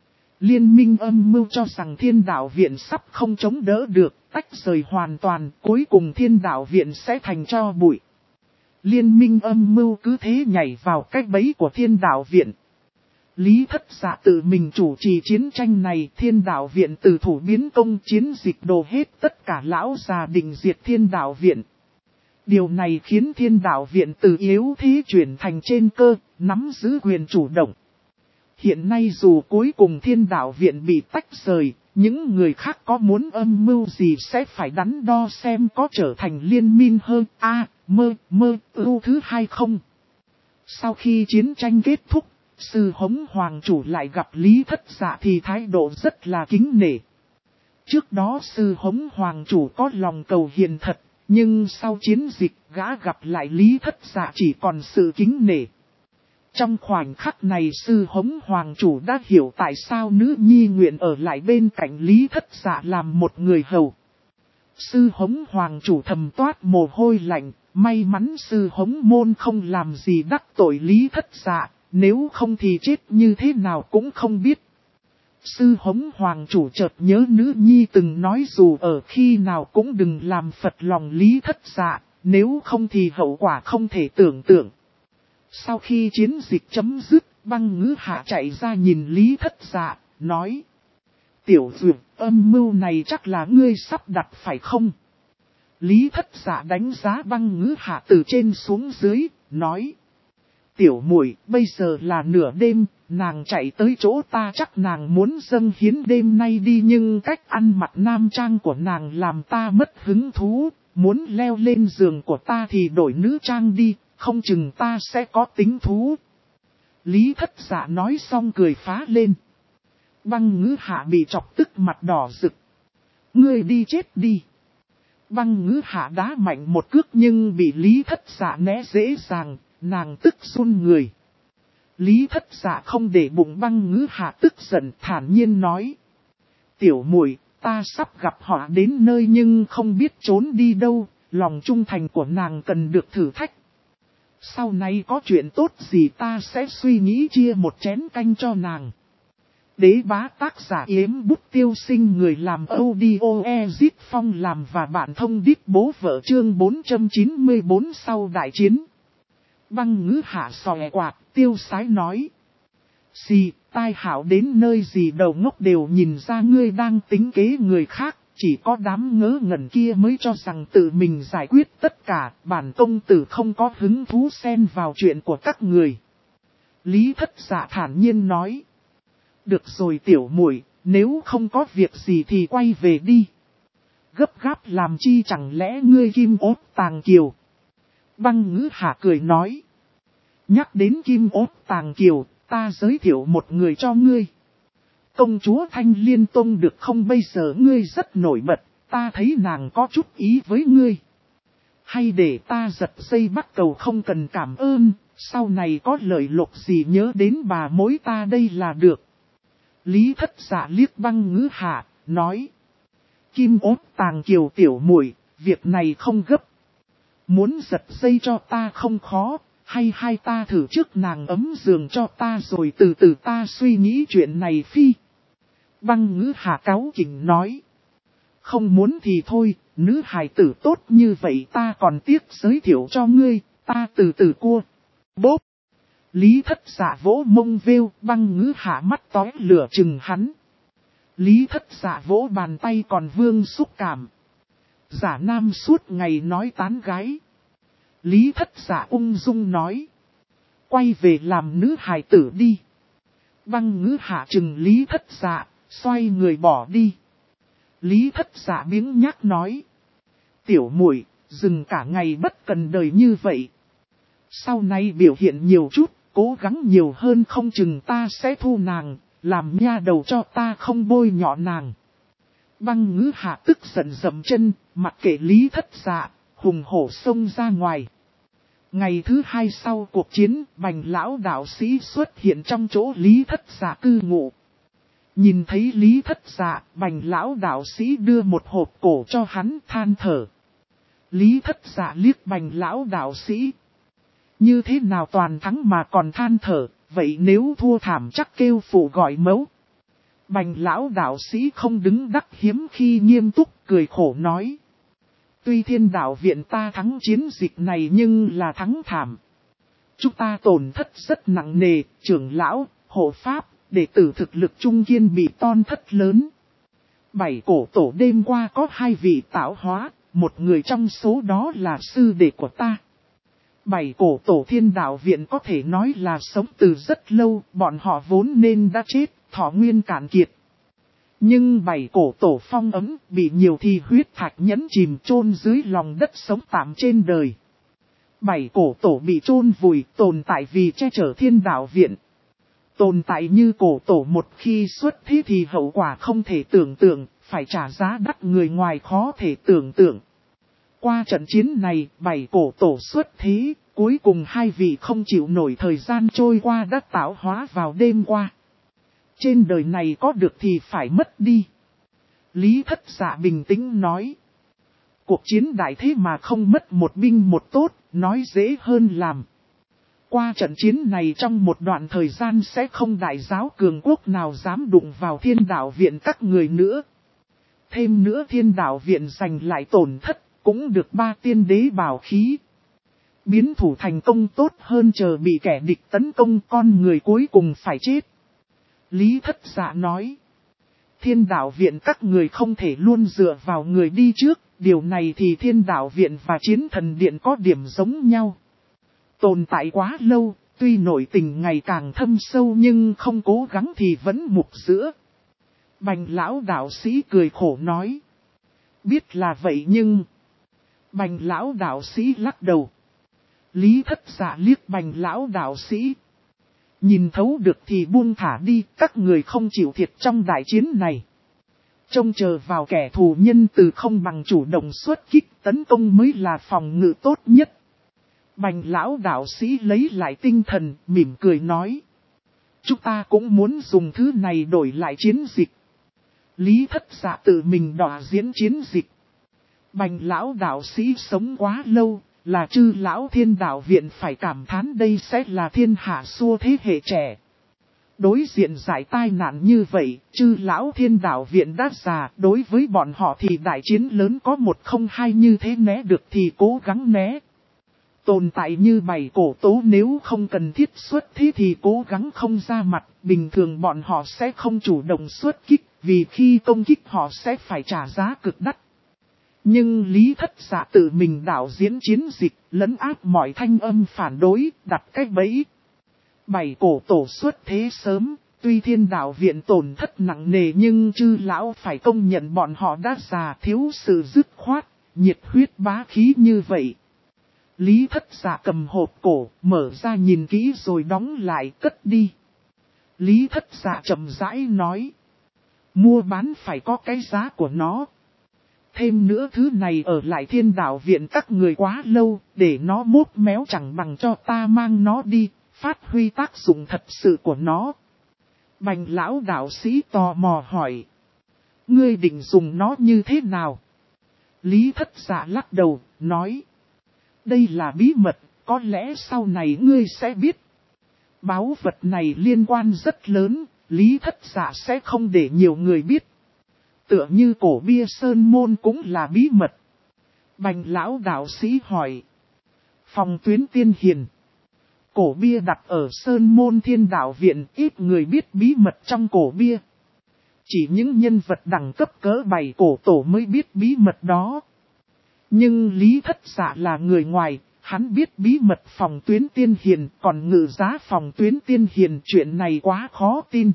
[SPEAKER 1] Liên minh âm mưu cho rằng Thiên Đạo Viện sắp không chống đỡ được, tách rời hoàn toàn, cuối cùng Thiên Đạo Viện sẽ thành tro bụi. Liên minh âm mưu cứ thế nhảy vào cái bẫy của Thiên Đạo Viện. Lý Thất Dạ tự mình chủ trì chiến tranh này, Thiên Đạo Viện từ thủ biến công, chiến dịch đồ hết tất cả lão già định diệt Thiên Đạo Viện. Điều này khiến Thiên Đạo Viện từ yếu thế chuyển thành trên cơ, nắm giữ quyền chủ động. Hiện nay dù cuối cùng Thiên Đạo Viện bị tách rời, những người khác có muốn âm mưu gì sẽ phải đắn đo xem có trở thành liên minh hơn ưu thứ hai không. Sau khi chiến tranh kết thúc, Sư Hống Hoàng Chủ lại gặp Lý Thất Dạ thì thái độ rất là kính nể. Trước đó Sư Hống Hoàng Chủ có lòng cầu hiền thật, nhưng sau chiến dịch gã gặp lại Lý Thất Dạ chỉ còn sự kính nể. Trong khoảnh khắc này Sư Hống Hoàng Chủ đã hiểu tại sao nữ nhi nguyện ở lại bên cạnh Lý Thất Dạ làm một người hầu. Sư Hống Hoàng Chủ thầm toát mồ hôi lạnh, may mắn Sư Hống Môn không làm gì đắc tội Lý Thất Dạ, nếu không thì chết như thế nào cũng không biết. Sư Hống Hoàng Chủ chợt nhớ nữ nhi từng nói dù ở khi nào cũng đừng làm phật lòng Lý Thất Dạ, nếu không thì hậu quả không thể tưởng tượng. Sau khi chiến dịch chấm dứt, Băng Ngữ Hạ chạy ra nhìn Lý Thất Dạ, nói: Tiểu Duyệt, âm mưu này chắc là ngươi sắp đặt phải không? Lý Thất Dạ đánh giá Băng Ngữ Hạ từ trên xuống dưới, nói: Tiểu muội, bây giờ là nửa đêm, nàng chạy tới chỗ ta chắc nàng muốn dâng hiến đêm nay đi, nhưng cách ăn mặc nam trang của nàng làm ta mất hứng thú, muốn leo lên giường của ta thì đổi nữ trang đi, không chừng ta sẽ có tính thú. Lý Thất Dạ nói xong cười phá lên. Băng Ngữ Hạ bị chọc tức mặt đỏ rực. Ngươi đi chết đi. Băng Ngữ Hạ đá mạnh một cước nhưng bị Lý Thất Dạ né dễ dàng, nàng tức run người. Lý Thất Dạ không để bụng Băng Ngữ Hạ tức giận, thản nhiên nói. Tiểu muội, ta sắp gặp họ đến nơi nhưng không biết trốn đi đâu, lòng trung thành của nàng cần được thử thách. Sau này có chuyện tốt gì ta sẽ suy nghĩ chia một chén canh cho nàng. Đế bá tác giả Yếm Bút Tiêu Sinh, người làm audio Ezit Phong làm và bạn thông đít bố vợ, chương 494 sau đại chiến. Băng Ngữ Hạ xòe quạt, tiêu sái nói. Xì, tai hảo đến nơi gì đầu ngốc đều nhìn ra ngươi đang tính kế người khác, chỉ có đám ngớ ngẩn kia mới cho rằng tự mình giải quyết tất cả, bản công tử không có hứng thú xen vào chuyện của các người. Lý Thất Dạ thản nhiên nói. Được rồi tiểu muội, nếu không có việc gì thì quay về đi. Gấp gáp làm chi, chẳng lẽ ngươi Kim Ốt Tàng Kiều? Băng Ngữ Hạ cười nói. Nhắc đến Kim Ốt Tàng Kiều, ta giới thiệu một người cho ngươi. Công chúa Thanh Liên Tông được không, bây giờ ngươi rất nổi bật, ta thấy nàng có chút ý với ngươi. Hay để ta giật dây bắt cầu, không cần cảm ơn, sau này có lời lộc gì nhớ đến bà mối ta đây là được. Lý Thất Dạ liếc Băng Ngữ Hạ, nói. Kim Ốt Tàng Kiều tiểu muội, việc này không gấp. Muốn giật dây cho ta không khó, hay hai ta thử trước nàng ấm giường cho ta rồi từ từ ta suy nghĩ chuyện này phi. Băng Ngữ Hạ cáu kỉnh nói. Không muốn thì thôi, nữ hài tử tốt như vậy ta còn tiếc giới thiệu cho ngươi, ta từ từ cua. Bốp. Lý Thất Dạ vỗ mông vêu, Băng Ngữ Hạ mắt tóe lửa chừng hắn. Lý Thất Dạ vỗ bàn tay còn vương xúc cảm. Giả nam suốt ngày nói tán gái. Lý Thất Dạ ung dung nói. Quay về làm nữ hài tử đi. Băng Ngữ Hạ chừng Lý Thất Dạ, xoay người bỏ đi. Lý Thất Dạ biếng nhác nói. Tiểu muội, dừng cả ngày bất cần đời như vậy. Sau này biểu hiện nhiều chút, cố gắng nhiều hơn không chừng ta sẽ thu nàng, làm nha đầu cho ta không bôi nhọ nàng. Băng Ngữ Hạ tức giận dậm chân, mặc kệ Lý Thất Dạ, hùng hổ xông ra ngoài. Ngày thứ hai sau cuộc chiến, Bành lão đạo sĩ xuất hiện trong chỗ Lý Thất Dạ cư ngụ. Nhìn thấy Lý Thất Dạ, Bành lão đạo sĩ đưa một hộp cổ cho hắn, than thở. Lý Thất Dạ liếc Bành lão đạo sĩ. Như thế nào toàn thắng mà còn than thở, vậy nếu thua thảm chắc kêu phụ gọi mẫu. Bành lão đạo sĩ không đứng đắc hiếm khi nghiêm túc cười khổ nói. Tuy Thiên Đạo viện ta thắng chiến dịch này nhưng là thắng thảm. Chúng ta tổn thất rất nặng nề, trưởng lão, hộ pháp, đệ tử thực lực trung kiên bị ton thất lớn. 7 cổ tổ đêm qua có 2 vị tạo hóa, một người trong số đó là sư đệ của ta. 7 cổ tổ Thiên Đạo viện có thể nói là sống từ rất lâu, bọn họ vốn nên đã chết, thọ nguyên cạn kiệt. Nhưng 7 cổ tổ phong ấm bị nhiều thi huyết thạch nhấn chìm chôn dưới lòng đất sống tạm trên đời. 7 cổ tổ bị chôn vùi tồn tại vì che chở Thiên Đạo viện. Tồn tại như cổ tổ một khi xuất thế thì hậu quả không thể tưởng tượng, phải trả giá đắt người ngoài khó thể tưởng tượng. Qua trận chiến này, 7 cổ tổ xuất thế, cuối cùng 2 vị không chịu nổi thời gian trôi qua đã tạo hóa vào đêm qua. Trên đời này có được thì phải mất đi. Lý Thất Dạ bình tĩnh nói. Cuộc chiến đại thế mà không mất một binh một tốt, nói dễ hơn làm. Qua trận chiến này trong một đoạn thời gian sẽ không đại giáo cường quốc nào dám đụng vào Thiên Đạo viện các người nữa. Thêm nữa Thiên Đạo viện giành lại tổn thất, cũng được 3 tiên đế bảo khí. Biến thủ thành công tốt hơn chờ bị kẻ địch tấn công, con người cuối cùng phải chết. Lý Thất Dạ nói. Thiên Đạo viện các người không thể luôn dựa vào người đi trước, điều này thì Thiên Đạo viện và Chiến Thần Điện có điểm giống nhau. Tồn tại quá lâu, tuy nội tình ngày càng thâm sâu nhưng không cố gắng thì vẫn mục giữa. Bành lão đạo sĩ cười khổ nói. Biết là vậy nhưng... Bành lão đạo sĩ lắc đầu. Lý Thất Dạ liếc bành lão đạo sĩ. Nhìn thấu được thì buông thả đi, các người không chịu thiệt trong đại chiến này. Trông chờ vào kẻ thù nhân từ không bằng chủ động xuất kích, tấn công mới là phòng ngự tốt nhất. Bành lão đạo sĩ lấy lại tinh thần, mỉm cười nói. Chúng ta cũng muốn dùng thứ này đổi lại chiến dịch. Lý Thất Dạ tự mình đòi diễn chiến dịch. Bành lão đạo sĩ sống quá lâu, là chư lão thiên đạo viện phải cảm thán đây sẽ là thiên hạ xua thế hệ trẻ. Đối diện giải tai nạn như vậy, chư lão thiên đạo viện đã già, đối với bọn họ thì đại chiến lớn có một không hai như thế né được thì cố gắng né. Tồn tại như bày cổ tố nếu không cần thiết xuất thế thì cố gắng không ra mặt, bình thường bọn họ sẽ không chủ động xuất kích, vì khi công kích họ sẽ phải trả giá cực đắt. Nhưng Lý Thất Dạ tự mình đạo diễn chiến dịch, lấn áp mọi thanh âm phản đối, đặt cách bẫy. Bảy cổ tổ xuất thế sớm, tuy thiên đạo viện tổn thất nặng nề nhưng chư lão phải công nhận bọn họ đã già thiếu sự dứt khoát, nhiệt huyết bá khí như vậy. Lý Thất Dạ cầm hộp cổ, mở ra nhìn kỹ rồi đóng lại cất đi. Lý Thất Dạ chậm rãi nói. Mua bán phải có cái giá của nó. Thêm nữa thứ này ở lại thiên đạo viện các người quá lâu, để nó mốt méo chẳng bằng cho ta mang nó đi, phát huy tác dụng thật sự của nó. Bành lão đạo sĩ tò mò hỏi. Ngươi định dùng nó như thế nào? Lý Thất Dạ lắc đầu, nói. Đây là bí mật, có lẽ sau này ngươi sẽ biết. Báu vật này liên quan rất lớn, Lý Thất Dạ sẽ không để nhiều người biết. Tựa như cổ bia Sơn Môn cũng là bí mật. Bành lão đạo sĩ hỏi. Phòng tuyến tiên hiền. Cổ bia đặt ở Sơn Môn Thiên Đạo Viện, ít người biết bí mật trong cổ bia. Chỉ những nhân vật đẳng cấp cỡ bảy cổ tổ mới biết bí mật đó. Nhưng Lý Thất Dạ là người ngoài, hắn biết bí mật phòng tuyến tiên hiền, còn ngự giá phòng tuyến tiên hiền chuyện này quá khó tin.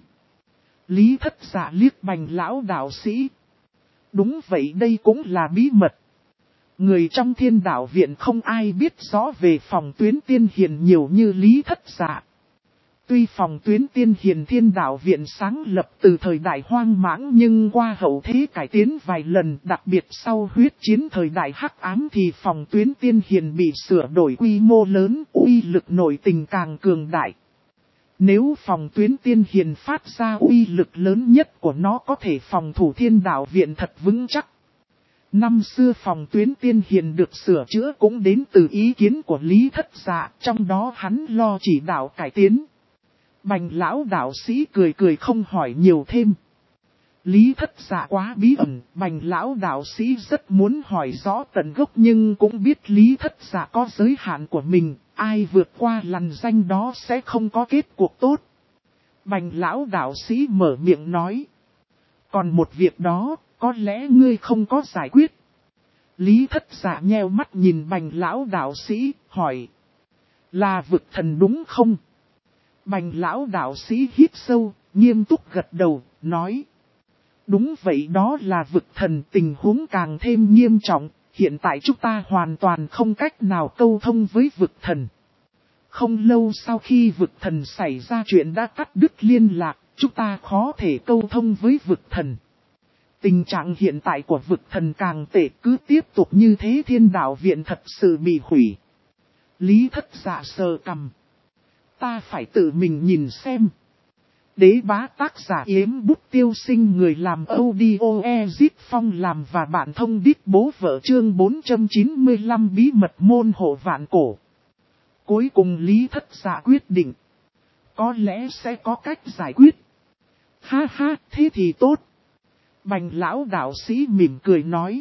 [SPEAKER 1] Lý Thất Dạ liếc bành lão đạo sĩ. Đúng vậy, đây cũng là bí mật. Người trong thiên đạo viện không ai biết rõ về phòng tuyến tiên hiền nhiều như Lý Thất Dạ. Tuy phòng tuyến tiên hiền thiên đạo viện sáng lập từ thời đại hoang mãng nhưng qua hậu thế cải tiến vài lần, đặc biệt sau huyết chiến thời đại hắc ám thì phòng tuyến tiên hiền bị sửa đổi quy mô lớn, uy lực nội tình càng cường đại. Nếu phòng tuyến tiên hiền phát ra uy lực lớn nhất của nó có thể phòng thủ thiên đạo viện thật vững chắc. Năm xưa phòng tuyến tiên hiền được sửa chữa cũng đến từ ý kiến của Lý Thất Dạ, trong đó hắn lo chỉ đạo cải tiến. Bành lão đạo sĩ cười cười không hỏi nhiều thêm. Lý Thất Dạ quá bí ẩn, bành lão đạo sĩ rất muốn hỏi rõ tận gốc nhưng cũng biết Lý Thất Dạ có giới hạn của mình, ai vượt qua lằn danh đó sẽ không có kết cuộc tốt. Bành lão đạo sĩ mở miệng nói. Còn một việc đó, có lẽ ngươi không có giải quyết. Lý Thất Dạ nheo mắt nhìn bành lão đạo sĩ, hỏi. Là vực thần đúng không? Bành lão đạo sĩ hít sâu, nghiêm túc gật đầu, nói. Đúng vậy, đó là vực thần, tình huống càng thêm nghiêm trọng, hiện tại chúng ta hoàn toàn không cách nào câu thông với vực thần. Không lâu sau khi vực thần xảy ra chuyện đã cắt đứt liên lạc, chúng ta khó thể câu thông với vực thần. Tình trạng hiện tại của vực thần càng tệ, cứ tiếp tục như thế thiên đạo viện thật sự bị hủy. Lý Thất Dạ sờ cằm. Ta phải tự mình nhìn xem. Đế bá tác giả Yếm Bút Tiêu Sinh, người làm audio Ezip Phong làm và bản thông đít bố vợ, chương 495 bí mật môn hộ vạn cổ. Cuối cùng Lý Thất Dạ quyết định. Có lẽ sẽ có cách giải quyết. Ha ha, thế thì tốt. Bành lão đạo sĩ mỉm cười nói.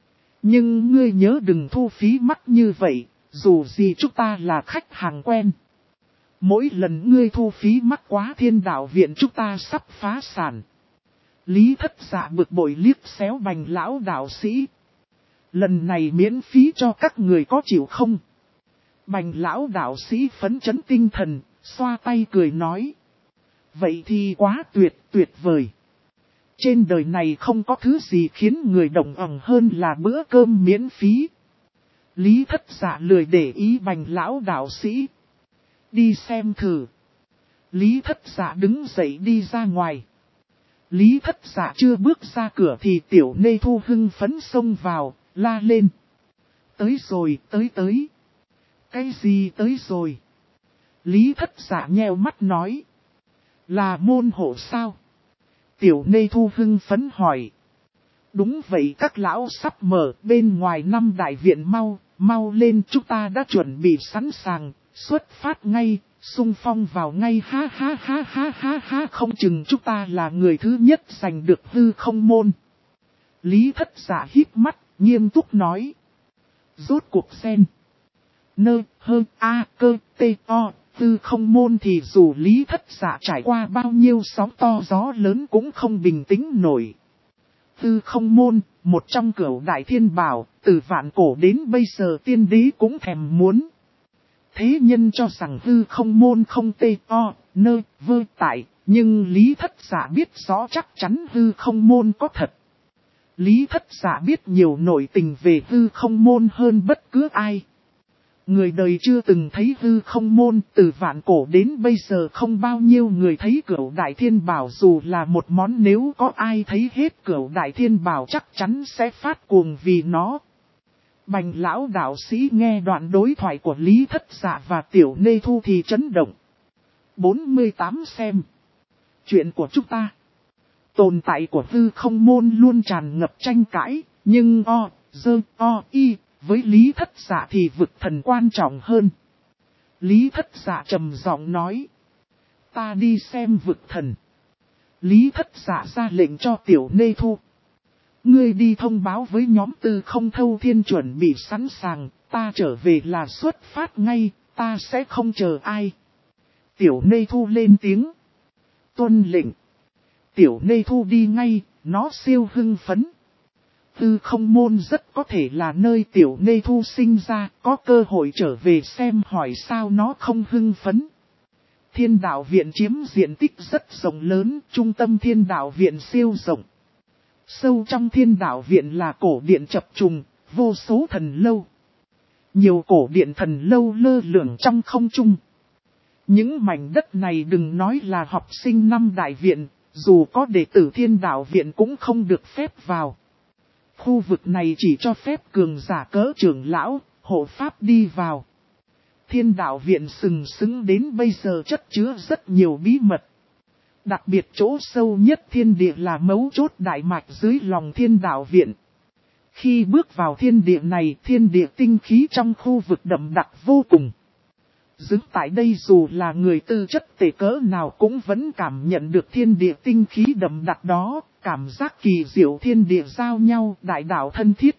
[SPEAKER 1] Nhưng ngươi nhớ đừng thu phí mắc như vậy, dù gì chúng ta là khách hàng quen. Mỗi lần ngươi thu phí mắc quá thiên đạo viện chúng ta sắp phá sản. Lý Thất Dạ bực bội liếc xéo bành lão đạo sĩ. Lần này miễn phí cho các người có chịu không? Bành lão đạo sĩ phấn chấn tinh thần, xoa tay cười nói. Vậy thì quá tuyệt vời. Trên đời này không có thứ gì khiến người động ẩn hơn là bữa cơm miễn phí. Lý Thất Dạ lười để ý Bành lão đạo sĩ. Đi xem thử. Lý Thất Dạ đứng dậy đi ra ngoài. Lý Thất Dạ chưa bước ra cửa thì Tiểu Nê Thu hưng phấn xông vào, la lên. Tới rồi, tới. Cái gì tới rồi? Lý Thất Dạ nheo mắt nói. Là môn hộ sao? Tiểu Nê Thu hưng phấn hỏi. Đúng vậy, các lão sắp mở, bên ngoài 5 đại viện mau lên, chúng ta đã chuẩn bị sẵn sàng, xuất phát ngay, xung phong vào ngay, ha, không chừng chúng ta là người thứ nhất giành được hư không môn. Lý Thất Dạ híp mắt, nghiêm túc nói. Rốt cuộc sen. Nơ, hơ, a, cơ, tê, o, hư không môn thì dù Lý Thất Dạ trải qua bao nhiêu sóng to gió lớn cũng không bình tĩnh nổi. Hư không môn, một trong cửu đại thiên bảo, từ vạn cổ đến bây giờ tiên đế cũng thèm muốn. Thế nhân cho rằng hư không môn không tê o, nơ, vơ tại, nhưng Lý Thất Dạ biết rõ chắc chắn hư không môn có thật. Lý Thất Dạ biết nhiều nội tình về hư không môn hơn bất cứ ai. Người đời chưa từng thấy hư không môn, từ vạn cổ đến bây giờ không bao nhiêu người thấy cửu đại thiên bảo, dù là một món, nếu có ai thấy hết cửu đại thiên bảo chắc chắn sẽ phát cuồng vì nó. Bành lão đạo sĩ nghe đoạn đối thoại của Lý Thất Dạ và Tiểu Nê Thu thì chấn động. 48 xem. Chuyện của chúng ta. Tồn tại của hư không môn luôn tràn ngập tranh cãi, nhưng với Lý Thất Dạ thì vực thần quan trọng hơn. Lý Thất Dạ trầm giọng nói. Ta đi xem vực thần. Lý Thất Dạ ra lệnh cho Tiểu Nê Thu. Ngươi đi thông báo với nhóm Tư Không Thâu Thiên chuẩn bị sẵn sàng, ta trở về là xuất phát ngay, ta sẽ không chờ ai. Tiểu Nê Thu lên tiếng. Tuân lệnh. Tiểu Nê Thu đi ngay, nó siêu hưng phấn. Hư không môn rất có thể là nơi Tiểu Nê Thu sinh ra, có cơ hội trở về xem hỏi sao nó không hưng phấn. Thiên đạo viện chiếm diện tích rất rộng lớn, trung tâm thiên đạo viện siêu rộng. Sâu trong thiên đạo viện là cổ điện chập trùng, vô số thần lâu. Nhiều cổ điện thần lâu lơ lửng trong không trung. Những mảnh đất này đừng nói là học sinh năm đại viện, dù có đệ tử thiên đạo viện cũng không được phép vào. Khu vực này chỉ cho phép cường giả cỡ trưởng lão, hộ pháp đi vào. Thiên đạo viện sừng sững đến bây giờ chất chứa rất nhiều bí mật. Đặc biệt chỗ sâu nhất thiên địa là mấu chốt đại mạch dưới lòng thiên đạo viện. Khi bước vào thiên địa này, thiên địa tinh khí trong khu vực đậm đặc vô cùng. Đứng tại đây dù là người tư chất tệ cỡ nào cũng vẫn cảm nhận được thiên địa tinh khí đậm đặc đó, cảm giác kỳ diệu thiên địa giao nhau, đại đạo thân thiết.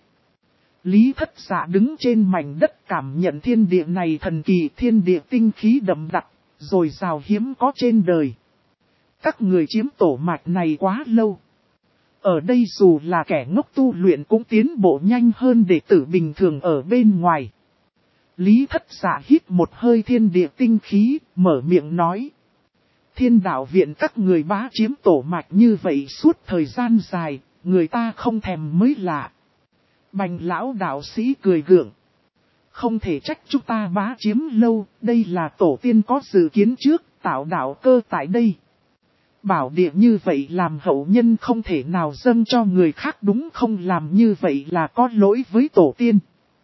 [SPEAKER 1] Lý Thất Dạ đứng trên mảnh đất cảm nhận thiên địa này thần kỳ, thiên địa tinh khí đậm đặc, rồi rào hiếm có trên đời. Các người chiếm tổ mạch này quá lâu. Ở đây dù là kẻ ngốc tu luyện cũng tiến bộ nhanh hơn đệ tử bình thường ở bên ngoài. Lý Thất Dạ hít một hơi thiên địa tinh khí, mở miệng nói. Thiên đạo viện các người bá chiếm tổ mạch như vậy suốt thời gian dài, người ta không thèm mới lạ. Bành lão đạo sĩ cười gượng. Không thể trách chúng ta bá chiếm lâu, đây là tổ tiên có dự kiến trước, tạo đạo cơ tại đây. Bảo địa như vậy làm hậu nhân không thể nào dâng cho người khác, đúng không? Làm như vậy là có lỗi với tổ tiên.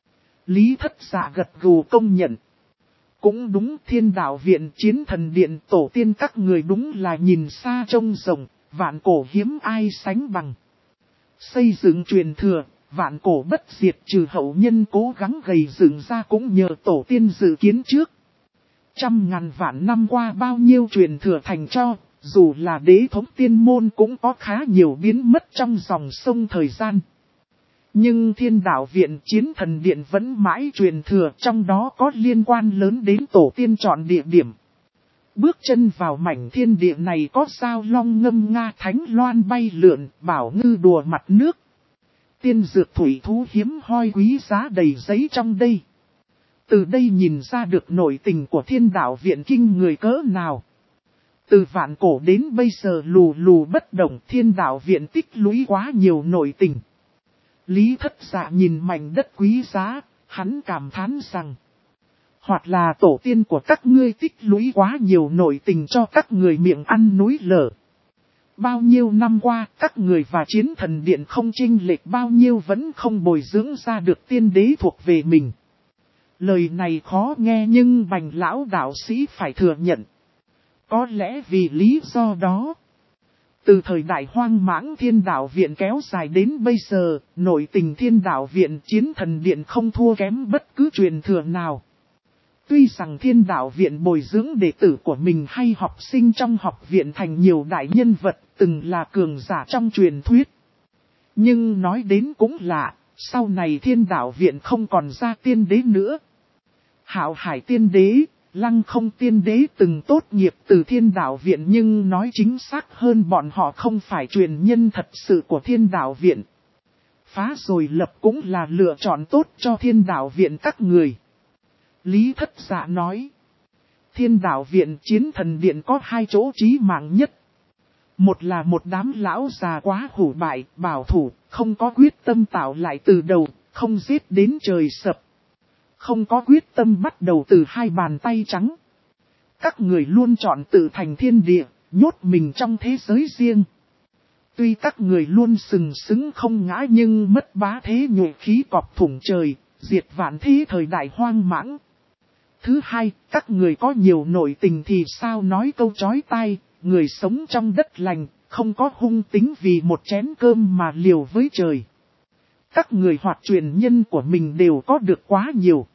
[SPEAKER 1] Lý Thất Dạ gật gù công nhận. Cũng đúng, thiên đạo viện chiến thần điện tổ tiên các người đúng là nhìn xa trông rộng, vạn cổ hiếm ai sánh bằng. Xây dựng truyền thừa, vạn cổ bất diệt trừ hậu nhân cố gắng gầy dựng ra cũng nhờ tổ tiên dự kiến trước. Trăm ngàn vạn năm qua bao nhiêu truyền thừa thành cho, dù là đế thống tiên môn cũng có khá nhiều biến mất trong dòng sông thời gian. Nhưng thiên đạo viện chiến thần điện vẫn mãi truyền thừa, trong đó có liên quan lớn đến tổ tiên chọn địa điểm. Bước chân vào mảnh thiên địa này có sao long ngâm nga, thánh loan bay lượn, bảo ngư đùa mặt nước. Tiên dược thủy thú hiếm hoi quý giá đầy giấy trong đây. Từ đây nhìn ra được nội tình của Thiên Đạo Viện kinh người cỡ nào. Từ vạn cổ đến bây giờ lù lù bất động, Thiên Đạo Viện tích lũy quá nhiều nội tình. Lý Thất Dạ nhìn mảnh đất quý giá, hắn cảm thán rằng, hoặc là tổ tiên của các ngươi tích lũy quá nhiều nội tình cho các người miệng ăn núi lở. Bao nhiêu năm qua, các người và Chiến Thần Điện không chênh lệch bao nhiêu vẫn không bồi dưỡng ra được tiên đế thuộc về mình. Lời này khó nghe nhưng Bành lão đạo sĩ phải thừa nhận. Có lẽ vì lý do đó, từ thời đại hoang mãng Thiên Đạo Viện kéo dài đến bây giờ, nội tình Thiên Đạo Viện Chiến Thần Điện không thua kém bất cứ truyền thừa nào. Tuy rằng Thiên Đạo Viện bồi dưỡng đệ tử của mình hay học sinh trong học viện thành nhiều đại nhân vật, từng là cường giả trong truyền thuyết. Nhưng nói đến cũng lạ, sau này Thiên Đạo Viện không còn ra tiên đế nữa. Hạo Hải tiên đế, Lăng Không tiên đế từng tốt nghiệp từ Thiên Đạo Viện nhưng nói chính xác hơn bọn họ không phải truyền nhân thật sự của Thiên Đạo Viện. Phá rồi lập cũng là lựa chọn tốt cho Thiên Đạo Viện các người. Lý Thất Dạ nói, Thiên Đạo Viện Chiến Thần Điện có hai chỗ chí mạng nhất. Một là một đám lão già quá hủ bại, bảo thủ, không có quyết tâm tạo lại từ đầu, không giết đến trời sập. Không có quyết tâm bắt đầu từ hai bàn tay trắng. Các người luôn chọn tự thành thiên địa, nhốt mình trong thế giới riêng. Tuy các người luôn sừng sững không ngã nhưng mất bá thế nhuệ khí cọp thủng trời, diệt vạn thế thời đại hoang mãng. Thứ hai, các người có nhiều nội tình thì sao nói câu chói tai, người sống trong đất lành, không có hung tính vì một chén cơm mà liều với trời. Các người hoặc truyền nhân của mình đều có được quá nhiều.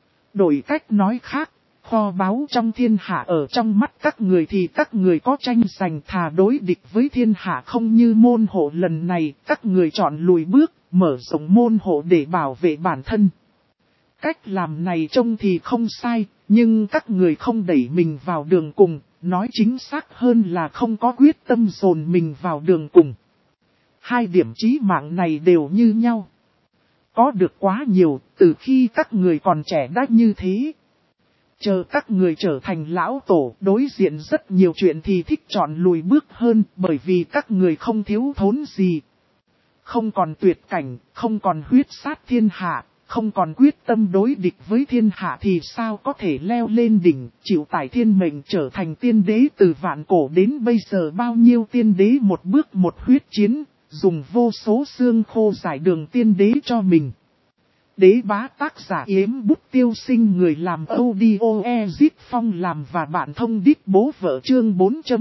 [SPEAKER 1] Đổi cách nói khác, kho báu trong thiên hạ ở trong mắt các người thì các người có tranh giành thà đối địch với thiên hạ không như môn hộ lần này, các người chọn lùi bước, mở rộng môn hộ để bảo vệ bản thân. Cách làm này trông thì không sai, nhưng các người không đẩy mình vào đường cùng, nói chính xác hơn là không có quyết tâm dồn mình vào đường cùng. Hai điểm chí mạng này đều như nhau. Có được quá nhiều, từ khi các người còn trẻ đã như thế. Chờ các người trở thành lão tổ, đối diện rất nhiều chuyện thì thích chọn lùi bước hơn, bởi vì các người không thiếu thốn gì. Không còn tuyệt cảnh, không còn huyết sát thiên hạ, không còn quyết tâm đối địch với thiên hạ thì sao có thể leo lên đỉnh, chịu tải thiên mệnh trở thành tiên đế. Từ vạn cổ đến bây giờ bao nhiêu tiên đế một bước một huyết chiến, dùng vô số xương khô giải đường tiên đế cho mình. Đế bá tác giả Yếm Bút Tiêu Sinh, người làm audio Ezit Phong làm và bạn thông đít bố vợ, chương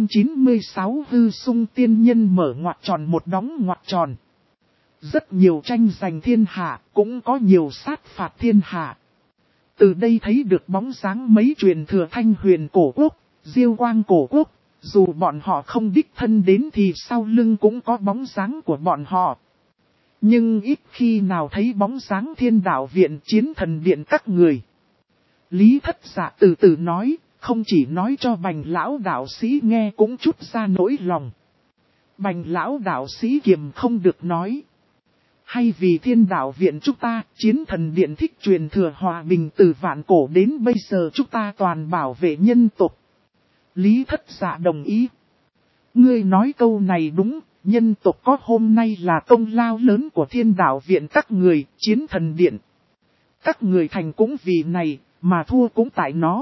[SPEAKER 1] 496 hư sung tiên nhân mở ngoặc tròn một đóng ngoặc tròn. Rất nhiều tranh giành thiên hạ, cũng có nhiều sát phạt thiên hạ. Từ đây thấy được bóng dáng mấy truyền thừa Thanh Huyền cổ quốc, Diêu Quang cổ quốc, dù bọn họ không đích thân đến thì sau lưng cũng có bóng dáng của bọn họ. Nhưng ít khi nào thấy bóng dáng Thiên Đạo Viện Chiến Thần Điện các người. Lý Thất Dạ từ từ nói, không chỉ nói cho Bành lão đạo sĩ nghe cũng chút ra nỗi lòng. Bành lão đạo sĩ kiềm không được nói. Hay vì Thiên Đạo Viện chúng ta, Chiến Thần Điện thích truyền thừa hòa bình từ vạn cổ đến bây giờ chúng ta toàn bảo vệ nhân tộc. Lý Thất Dạ đồng ý. Ngươi nói câu này đúng, nhân tộc có hôm nay là công lao lớn của Thiên Đạo Viện các người, Chiến Thần Điện. Các người thành cũng vì này, mà thua cũng tại nó.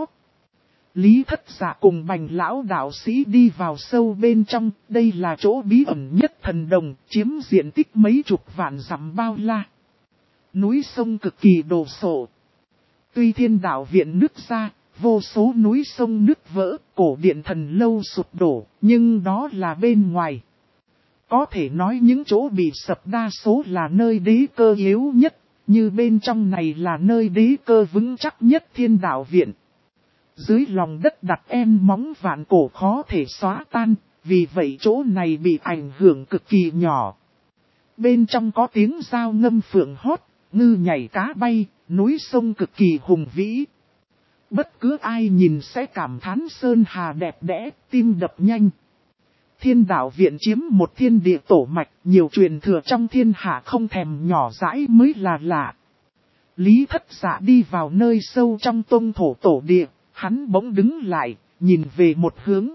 [SPEAKER 1] Lý Thất Dạ cùng Bành lão đạo sĩ đi vào sâu bên trong, đây là chỗ bí ẩn nhất thần đồng, chiếm diện tích mấy chục vạn dặm bao la. Núi sông cực kỳ đồ sộ. Tuy Thiên Đạo Viện nứt ra, vô số núi sông nứt vỡ, cổ điện thần lâu sụp đổ, nhưng đó là bên ngoài. Có thể nói những chỗ bị sập đa số là nơi đế cơ yếu nhất, như bên trong này là nơi đế cơ vững chắc nhất Thiên Đạo Viện. Dưới lòng đất đặt em móng vạn cổ khó thể xóa tan, vì vậy chỗ này bị ảnh hưởng cực kỳ nhỏ. Bên trong có tiếng dao ngâm phượng hót, ngư nhảy cá bay, núi sông cực kỳ hùng vĩ. Bất cứ ai nhìn sẽ cảm thán sơn hà đẹp đẽ, tim đập nhanh. Thiên Đạo Viện chiếm một thiên địa tổ mạch, nhiều truyền thừa trong thiên hạ không thèm nhỏ dãi mới là lạ. Lý Thất Dạ đi vào nơi sâu trong tông thổ tổ địa, hắn bỗng đứng lại, nhìn về một hướng.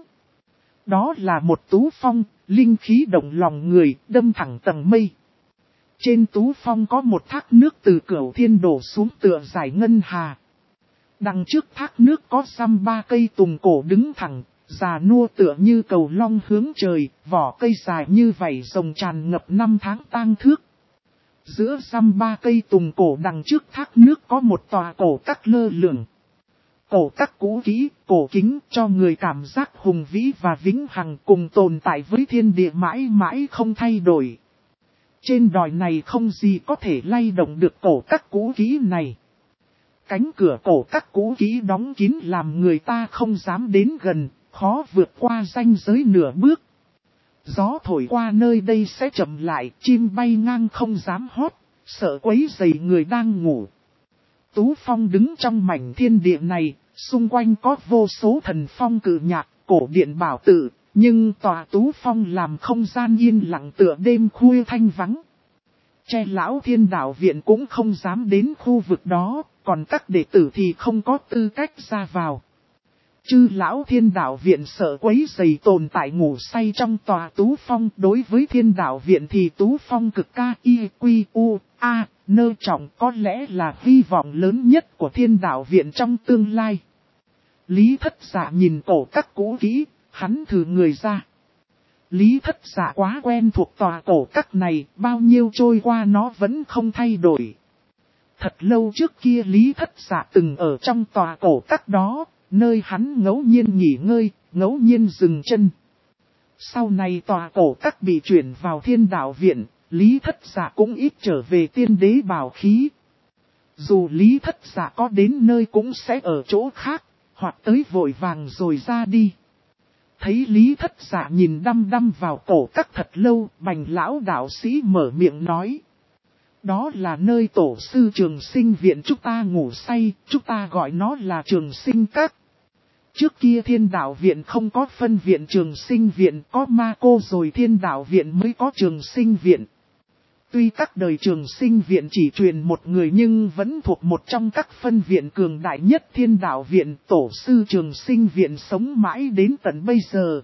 [SPEAKER 1] Đó là một tú phong, linh khí động lòng người, đâm thẳng tầng mây. Trên tú phong có một thác nước từ Cửu Thiên đổ xuống tựa giải ngân hà. Đằng trước thác nước có dăm ba cây tùng cổ đứng thẳng, già nua tựa như cầu long hướng trời, vỏ cây dài như vảy rồng tràn ngập năm tháng tang thước. Giữa dăm ba cây tùng cổ đằng trước thác nước có một tòa cổ tắc lơ lửng. Cổ tắc cũ kỹ, cổ kính cho người cảm giác hùng vĩ và vĩnh hằng cùng tồn tại với thiên địa mãi mãi không thay đổi. Trên đồi này không gì có thể lay động được cổ tắc cũ kỹ này. Cánh cửa cổ tắc cũ kỹ đóng kín làm người ta không dám đến gần, khó vượt qua ranh giới nửa bước. Gió thổi qua nơi đây sẽ chậm lại, chim bay ngang không dám hót, sợ quấy rầy người đang ngủ. Tú Phong đứng trong mảnh thiên địa này, xung quanh có vô số thần phong cự nhạc, cổ điện bảo tự, nhưng tòa Tú Phong làm không gian yên lặng tựa đêm khuya thanh vắng. Che lão Thiên Đạo Viện cũng không dám đến khu vực đó, còn các đệ tử thì không có tư cách ra vào. Chư lão Thiên Đạo Viện sợ quấy rầy tồn tại ngủ say trong tòa Tú Phong. Đối với Thiên Đạo Viện thì Tú Phong cực ca y quy u a nơ trọng có lẽ là hy vọng lớn nhất của Thiên Đạo Viện trong tương lai. Lý Thất Dạ nhìn cổ các cũ kỹ, hắn thử người ra. Lý Thất Dạ quá quen thuộc tòa cổ các này, bao nhiêu trôi qua nó vẫn không thay đổi. Thật lâu trước kia Lý Thất Dạ từng ở trong tòa cổ các đó, nơi hắn ngẫu nhiên nghỉ ngơi, ngẫu nhiên dừng chân. Sau này tòa cổ các bị chuyển vào Thiên Đạo Viện, Lý Thất Dạ cũng ít trở về Tiên Đế bảo khí. Dù Lý Thất Dạ có đến nơi cũng sẽ ở chỗ khác, hoặc tới vội vàng rồi ra đi. Thấy Lý Thất Dạ nhìn đăm đăm vào cổ các thật lâu, Bành lão đạo sĩ mở miệng nói. Đó là nơi tổ sư Trường Sinh Viện chúng ta ngủ say, chúng ta gọi nó là Trường Sinh Các. Trước kia Thiên Đạo Viện không có phân viện Trường Sinh Viện, có Ma Cô rồi Thiên Đạo Viện mới có Trường Sinh Viện. Tuy các đời Trường Sinh Viện chỉ truyền một người nhưng vẫn thuộc một trong các phân viện cường đại nhất Thiên Đạo Viện, tổ sư Trường Sinh Viện sống mãi đến tận bây giờ.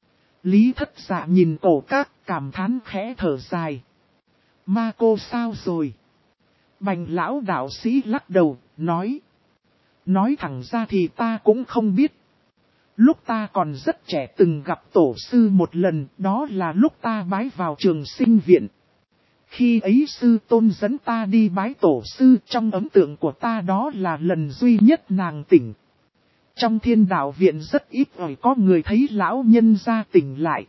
[SPEAKER 1] Lý Thất Dạ nhìn cổ các, cảm thán khẽ thở dài. Ma Cô sao rồi? Bành lão đạo sĩ lắc đầu, nói. Nói thẳng ra thì ta cũng không biết. Lúc ta còn rất trẻ từng gặp tổ sư một lần, đó là lúc ta bái vào Trường Sinh Viện. Khi ấy sư tôn dẫn ta đi bái tổ sư, trong ấn tượng của ta đó là lần duy nhất nàng tỉnh. Trong Thiên Đạo Viện rất ít ỏi có người thấy lão nhân gia tỉnh lại.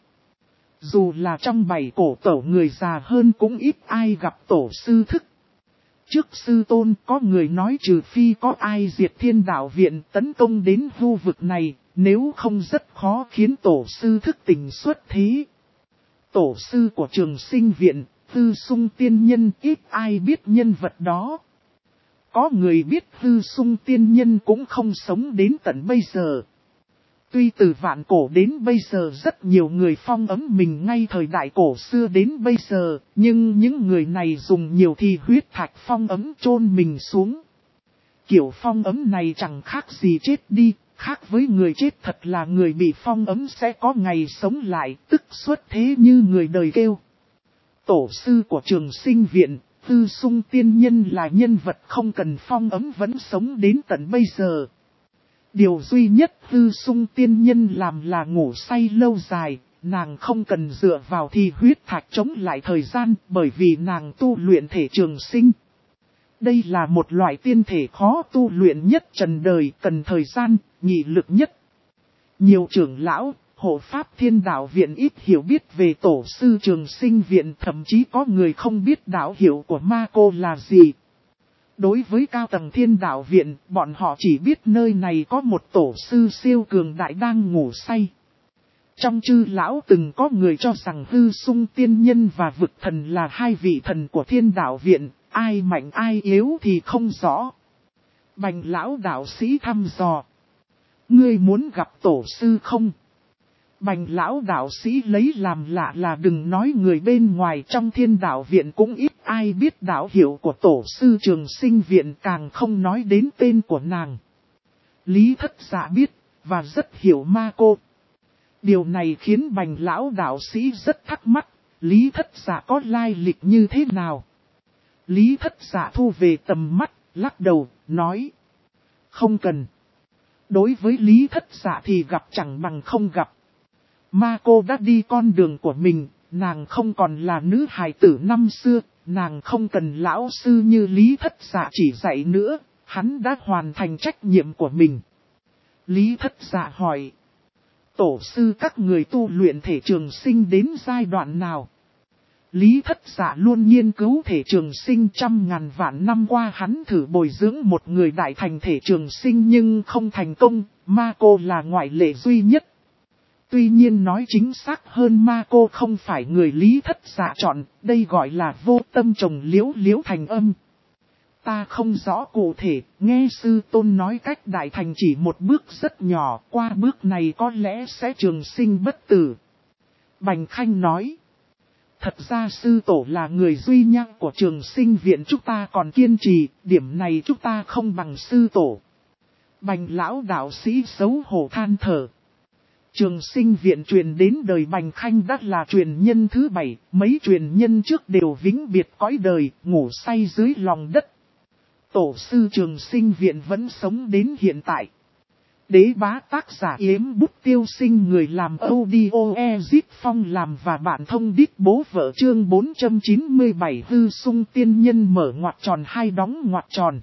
[SPEAKER 1] Dù là trong 7 cổ tổ người già hơn cũng ít ai gặp tổ sư thức. Trước sư tôn có người nói trừ phi có ai diệt Thiên Đạo Viện tấn công đến khu vực này, nếu không rất khó khiến tổ sư thức tỉnh xuất thế. Tổ sư của Trường Sinh Viện, Tư Sung Tiên Nhân, ít ai biết nhân vật đó. Có người biết Tư Sung Tiên Nhân cũng không sống đến tận bây giờ. Tuy từ vạn cổ đến bây giờ rất nhiều người phong ấm mình ngay thời đại cổ xưa đến bây giờ, nhưng những người này dùng nhiều thì huyết thạch phong ấm chôn mình xuống. Kiểu phong ấm này chẳng khác gì chết đi, khác với người chết thật là người bị phong ấm sẽ có ngày sống lại, tức xuất thế như người đời kêu. Tổ sư của Trường Sinh Viện, Tư Sung Tiên Nhân là nhân vật không cần phong ấm vẫn sống đến tận bây giờ. Điều duy nhất Tư Sung Tiên Nhân làm là ngủ say lâu dài, nàng không cần dựa vào thì huyết thạch chống lại thời gian bởi vì nàng tu luyện thể trường sinh. Đây là một loại tiên thể khó tu luyện nhất trần đời, cần thời gian, nghị lực nhất. Nhiều trưởng lão, hộ pháp Thiên Đạo Viện ít hiểu biết về tổ sư Trường Sinh Viện, thậm chí có người không biết đạo hiệu của Ma Cô là gì. Đối với cao tầng Thiên Đạo Viện, bọn họ chỉ biết nơi này có một tổ sư siêu cường đại đang ngủ say. Trong chư lão từng có người cho rằng Tư Sung Tiên Nhân và Vực Thần là hai vị thần của Thiên Đạo Viện, ai mạnh ai yếu thì không rõ. Bành lão đạo sĩ thăm dò. Ngươi muốn gặp tổ sư không? Bành lão đạo sĩ lấy làm lạ là đừng nói người bên ngoài trong thiên đạo viện cũng ít ai biết đạo hiệu của tổ sư Trường Sinh viện, càng không nói đến tên của nàng. Lý Thất Dạ biết, và rất hiểu ma cô. Điều này khiến bành lão đạo sĩ rất thắc mắc, Lý Thất Dạ có lai lịch như thế nào? Lý Thất Dạ thu về tầm mắt, lắc đầu, nói. Không cần. Đối với Lý Thất Dạ thì gặp chẳng bằng không gặp. Ma cô đã đi con đường của mình, nàng không còn là nữ hài tử năm xưa, nàng không cần lão sư như Lý Thất Dạ chỉ dạy nữa, hắn đã hoàn thành trách nhiệm của mình. Lý Thất Dạ hỏi. Tổ sư các người tu luyện thể trường sinh đến giai đoạn nào? Lý Thất Dạ luôn nghiên cứu thể trường sinh trăm ngàn vạn năm qua, hắn thử bồi dưỡng một người đại thành thể trường sinh nhưng không thành công, ma cô là ngoại lệ duy nhất. Tuy nhiên nói chính xác hơn, ma cô không phải người Lý Thất Dạ chọn, đây gọi là vô tâm trồng liễu liễu thành âm. Ta không rõ cụ thể, nghe sư tôn nói cách đại thành chỉ một bước rất nhỏ, qua bước này có lẽ sẽ trường sinh bất tử. Bành Khanh nói. Thật ra sư tổ là người duy nhất của Trường Sinh viện chúng ta còn kiên trì, điểm này chúng ta không bằng sư tổ. Bành lão đạo sĩ xấu hổ than thở. Trường Sinh viện truyền đến đời Bành Khanh đã là truyền nhân thứ 7, mấy truyền nhân trước đều vĩnh biệt cõi đời, ngủ say dưới lòng đất. Tổ sư Trường Sinh viện vẫn sống đến hiện tại. Đế bá tác giả Yếm Bút Tiêu Sinh, người làm audio Ezip Phong làm và bạn thông đít bố vợ, chương 497 hư sung tiên nhân mở ngoặc tròn hai đóng ngoặc tròn.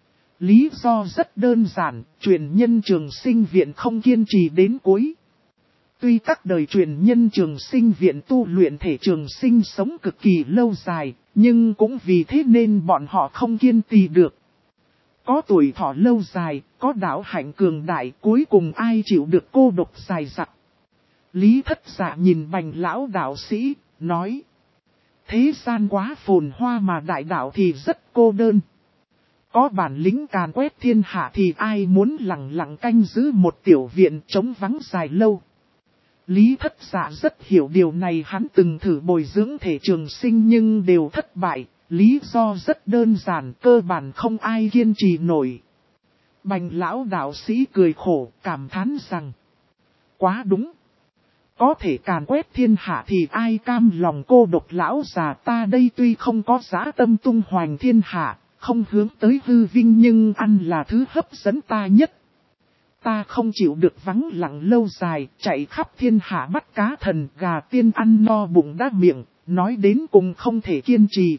[SPEAKER 1] Lý do rất đơn giản, truyền nhân Trường Sinh viện không kiên trì đến cuối. Tuy các đời truyền nhân Trường Sinh viện tu luyện thể trường sinh sống cực kỳ lâu dài, nhưng cũng vì thế nên bọn họ không kiên trì được. Có tuổi thọ lâu dài, có đạo hạnh cường đại, cuối cùng ai chịu được cô độc dài dặc. Lý Thất Dạ nhìn bành lão đạo sĩ, nói. Thế gian quá phồn hoa mà đại đạo thì rất cô đơn. Có bản lĩnh càn quét thiên hạ thì ai muốn lặng lặng canh giữ một tiểu viện trống vắng dài lâu. Lý Thất Dạ rất hiểu điều này, hắn từng thử bồi dưỡng thể trường sinh nhưng đều thất bại. Lý do rất đơn giản, cơ bản không ai kiên trì nổi. Bành lão đạo sĩ cười khổ, cảm thán rằng. Quá đúng. Có thể càn quét thiên hạ thì ai cam lòng cô độc, lão già ta đây tuy không có dã tâm tung hoành thiên hạ, không hướng tới hư vinh nhưng ăn là thứ hấp dẫn ta nhất. Ta không chịu được vắng lặng lâu dài, chạy khắp thiên hạ bắt cá thần gà tiên ăn no bụng đã miệng, nói đến cùng không thể kiên trì.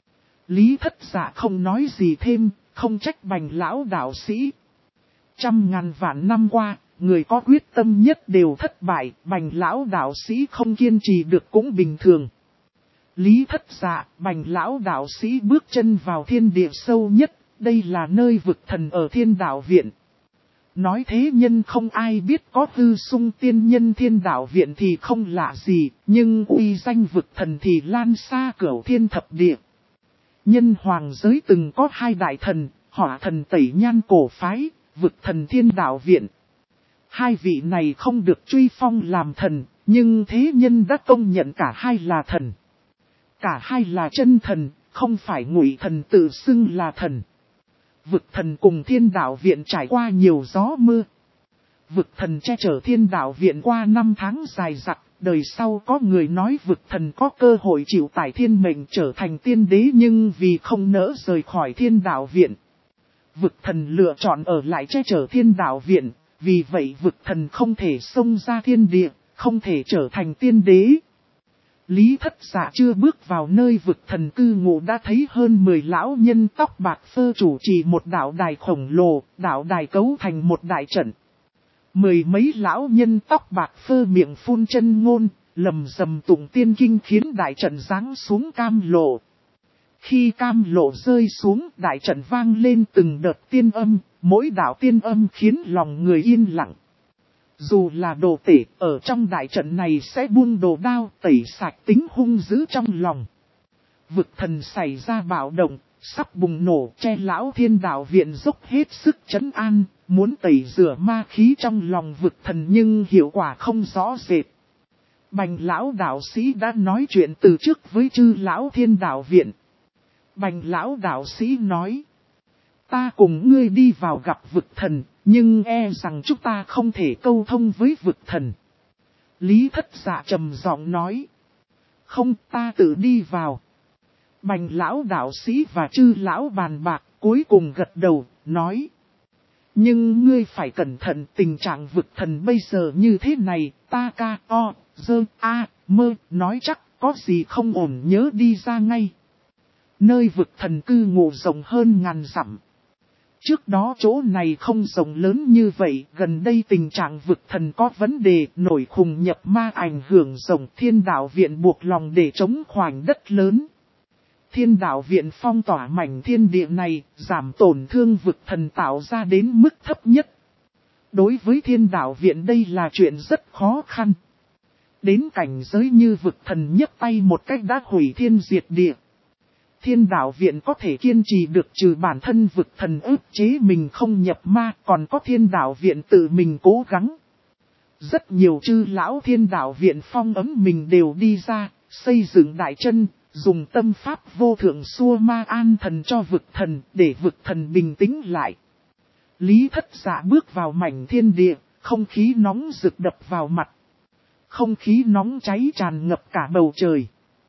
[SPEAKER 1] Lý Thất Dạ không nói gì thêm, không trách bành lão đạo sĩ. Trăm ngàn vạn năm qua, người có quyết tâm nhất đều thất bại, bành lão đạo sĩ không kiên trì được cũng bình thường. Lý Thất Dạ, bành lão đạo sĩ bước chân vào thiên địa sâu nhất, đây là nơi vực thần ở thiên đạo viện. Nói thế nhân không ai biết có hư sung tiên nhân thiên đạo viện thì không lạ gì, nhưng uy danh vực thần thì lan xa cửu thiên thập địa. Nhân hoàng giới từng có hai đại thần, hỏa thần Tẩy Nhan cổ phái, vực thần thiên đạo viện. Hai vị này không được truy phong làm thần, nhưng thế nhân đã công nhận cả hai là thần. Cả hai là chân thần, không phải ngụy thần tự xưng là thần. Vực thần cùng thiên đạo viện trải qua nhiều gió mưa. Vực thần che chở thiên đạo viện qua 5 tháng dài dặc, đời sau có người nói vực thần có cơ hội chịu tải thiên mệnh trở thành tiên đế nhưng vì không nỡ rời khỏi thiên đạo viện. Vực thần lựa chọn ở lại che chở thiên đạo viện, vì vậy vực thần không thể xông ra thiên địa, không thể trở thành tiên đế. Lý Thất Dạ chưa bước vào nơi vực thần cư ngụ đã thấy hơn 10 lão nhân tóc bạc phơ chủ trì một đạo đài khổng lồ, đạo đài cấu thành một đại trận. 10 mấy lão nhân tóc bạc phơ miệng phun chân ngôn, lầm rầm tụng tiên kinh khiến đại trận giáng xuống cam lộ. Khi cam lộ rơi xuống, đại trận vang lên từng đợt tiên âm, mỗi đạo tiên âm khiến lòng người yên lặng. Dù là đồ tể, ở trong đại trận này sẽ buông đồ đao tẩy sạch tính hung dữ trong lòng. Vực thần xảy ra bạo động, sắp bùng nổ, che lão thiên đạo viện dốc hết sức trấn an, muốn tẩy rửa ma khí trong lòng vực thần nhưng hiệu quả không rõ rệt. Bành lão đạo sĩ đã nói chuyện từ trước với chư lão thiên đạo viện. Bành lão đạo sĩ nói, ta cùng ngươi đi vào gặp vực thần, nhưng e rằng chúng ta không thể câu thông với vực thần. Lý Thất Dạ trầm giọng nói, không, ta tự đi vào. Bành lão đạo sĩ và chư lão bàn bạc, cuối cùng gật đầu, nói, nhưng ngươi phải cẩn thận, tình trạng vực thần bây giờ như thế này, ta ca o, dơ, a, mơ, nói chắc, có gì không ổn nhớ đi ra ngay. Nơi vực thần cư ngụ rộng hơn ngàn dặm. Trước đó chỗ này không rộng lớn như vậy, gần đây tình trạng vực thần có vấn đề, nổi khùng nhập ma ảnh hưởng rộng, thiên đạo viện buộc lòng để chống khoảnh đất lớn. Thiên đạo viện phong tỏa mảnh thiên địa này, giảm tổn thương vực thần tạo ra đến mức thấp nhất. Đối với thiên đạo viện đây là chuyện rất khó khăn. Đến cảnh giới như vực thần nhấc tay một cách đã hủy thiên diệt địa. Thiên đạo viện có thể kiên trì được trừ bản thân vực thần ức chế mình không nhập ma, còn có thiên đạo viện tự mình cố gắng. Rất nhiều chư lão thiên đạo viện phong ấm mình đều đi ra, xây dựng đại chân, dùng tâm pháp vô thượng xua ma an thần cho vực thần, để vực thần bình tĩnh lại. Lý Thất Dạ bước vào mảnh thiên địa, không khí nóng rực đập vào mặt. Không khí nóng cháy tràn ngập cả bầu trời.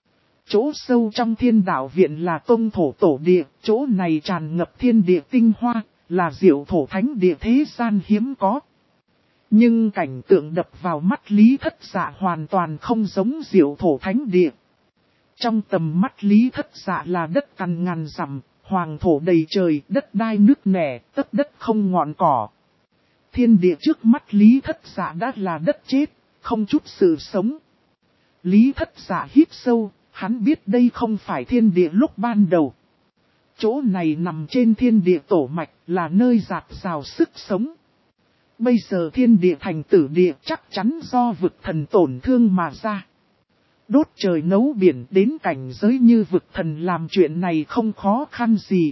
[SPEAKER 1] Chỗ sâu trong thiên đạo viện là tông thổ tổ địa, chỗ này tràn ngập thiên địa tinh hoa, là diệu thổ thánh địa thế gian hiếm có. Nhưng cảnh tượng đập vào mắt Lý Thất Dạ hoàn toàn không giống diệu thổ thánh địa. Trong tầm mắt Lý Thất Dạ là đất cằn ngàn dặm, hoàng thổ đầy trời, đất đai nước nẻ, tất đất không ngọn cỏ. Thiên địa trước mắt Lý Thất Dạ đã là đất chết, không chút sự sống. Lý Thất Dạ hít sâu, hắn biết đây không phải thiên địa lúc ban đầu. Chỗ này nằm trên thiên địa tổ mạch, là nơi dạt dào sức sống. Bây giờ thiên địa thành tử địa chắc chắn do vực thần tổn thương mà ra. Đốt trời nấu biển đến cảnh giới như vực thần làm chuyện này không khó khăn gì.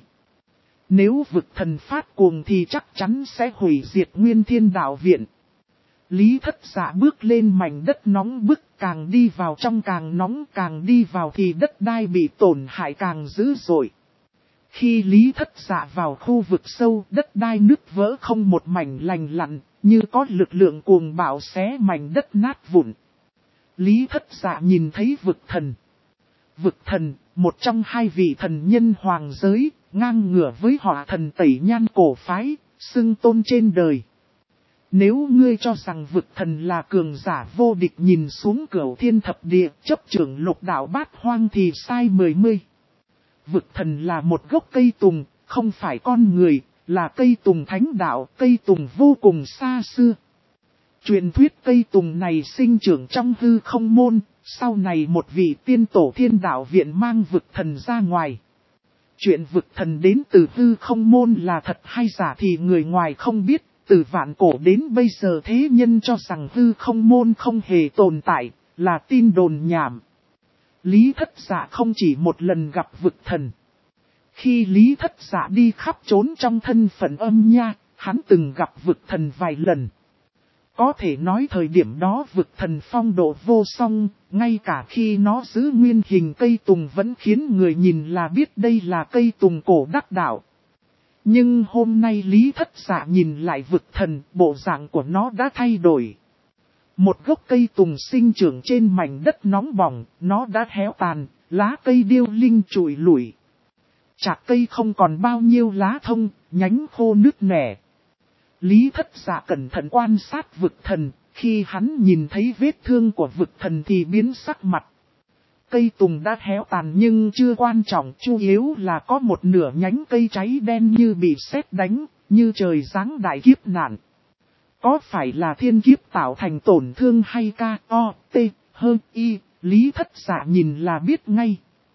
[SPEAKER 1] Nếu vực thần phát cuồng thì chắc chắn sẽ hủy diệt nguyên thiên đạo viện. Lý Thất Dạ bước lên mảnh đất nóng bức, càng đi vào trong càng nóng, càng đi vào thì đất đai bị tổn hại càng dữ dội. Khi Lý Thất Dạ vào khu vực sâu, đất đai nứt vỡ không một mảnh lành lặn, như có lực lượng cuồng bạo xé mảnh đất nát vụn. Lý Thất Dạ nhìn thấy vực thần. Vực thần, một trong hai vị thần nhân hoàng giới, ngang ngửa với họ thần Tẩy Nhan cổ phái, xưng tôn trên đời. Nếu ngươi cho rằng vực thần là cường giả vô địch nhìn xuống cửu thiên thập địa, chấp trưởng lục đạo bát hoang thì sai mười mươi. Vực thần là một gốc cây tùng, không phải con người, là cây tùng thánh đạo, cây tùng vô cùng xa xưa. Truyền thuyết cây tùng này sinh trưởng trong hư không môn, sau này một vị tiên tổ thiên đạo viện mang vực thần ra ngoài. Chuyện vực thần đến từ hư không môn là thật hay giả thì người ngoài không biết, từ vạn cổ đến bây giờ thế nhân cho rằng hư không môn không hề tồn tại, là tin đồn nhảm. Lý Thất Dạ không chỉ một lần gặp vực thần. Khi Lý Thất Dạ đi khắp trốn trong thân phận âm nha, hắn từng gặp vực thần vài lần. Có thể nói thời điểm đó vực thần phong độ vô song, ngay cả khi nó giữ nguyên hình cây tùng vẫn khiến người nhìn là biết đây là cây tùng cổ đắc đạo. Nhưng hôm nay Lý Thất Dạ nhìn lại vực thần, bộ dạng của nó đã thay đổi. Một gốc cây tùng sinh trưởng trên mảnh đất nóng bỏng, nó đã héo tàn, lá cây điêu linh trụi lủi. Chạc cây không còn bao nhiêu lá thông, nhánh khô nứt nẻ. Lý Thất Dạ cẩn thận quan sát vực thần, khi hắn nhìn thấy vết thương của vực thần thì biến sắc mặt. Cây tùng đã héo tàn nhưng chưa quan trọng, chủ yếu là có một nửa nhánh cây cháy đen như bị sét đánh, như trời giáng đại kiếp nạn. Có phải là thiên kiếp tạo thành tổn thương hay K.O.T.H.I. Lý Thất Dạ nhìn là biết ngay.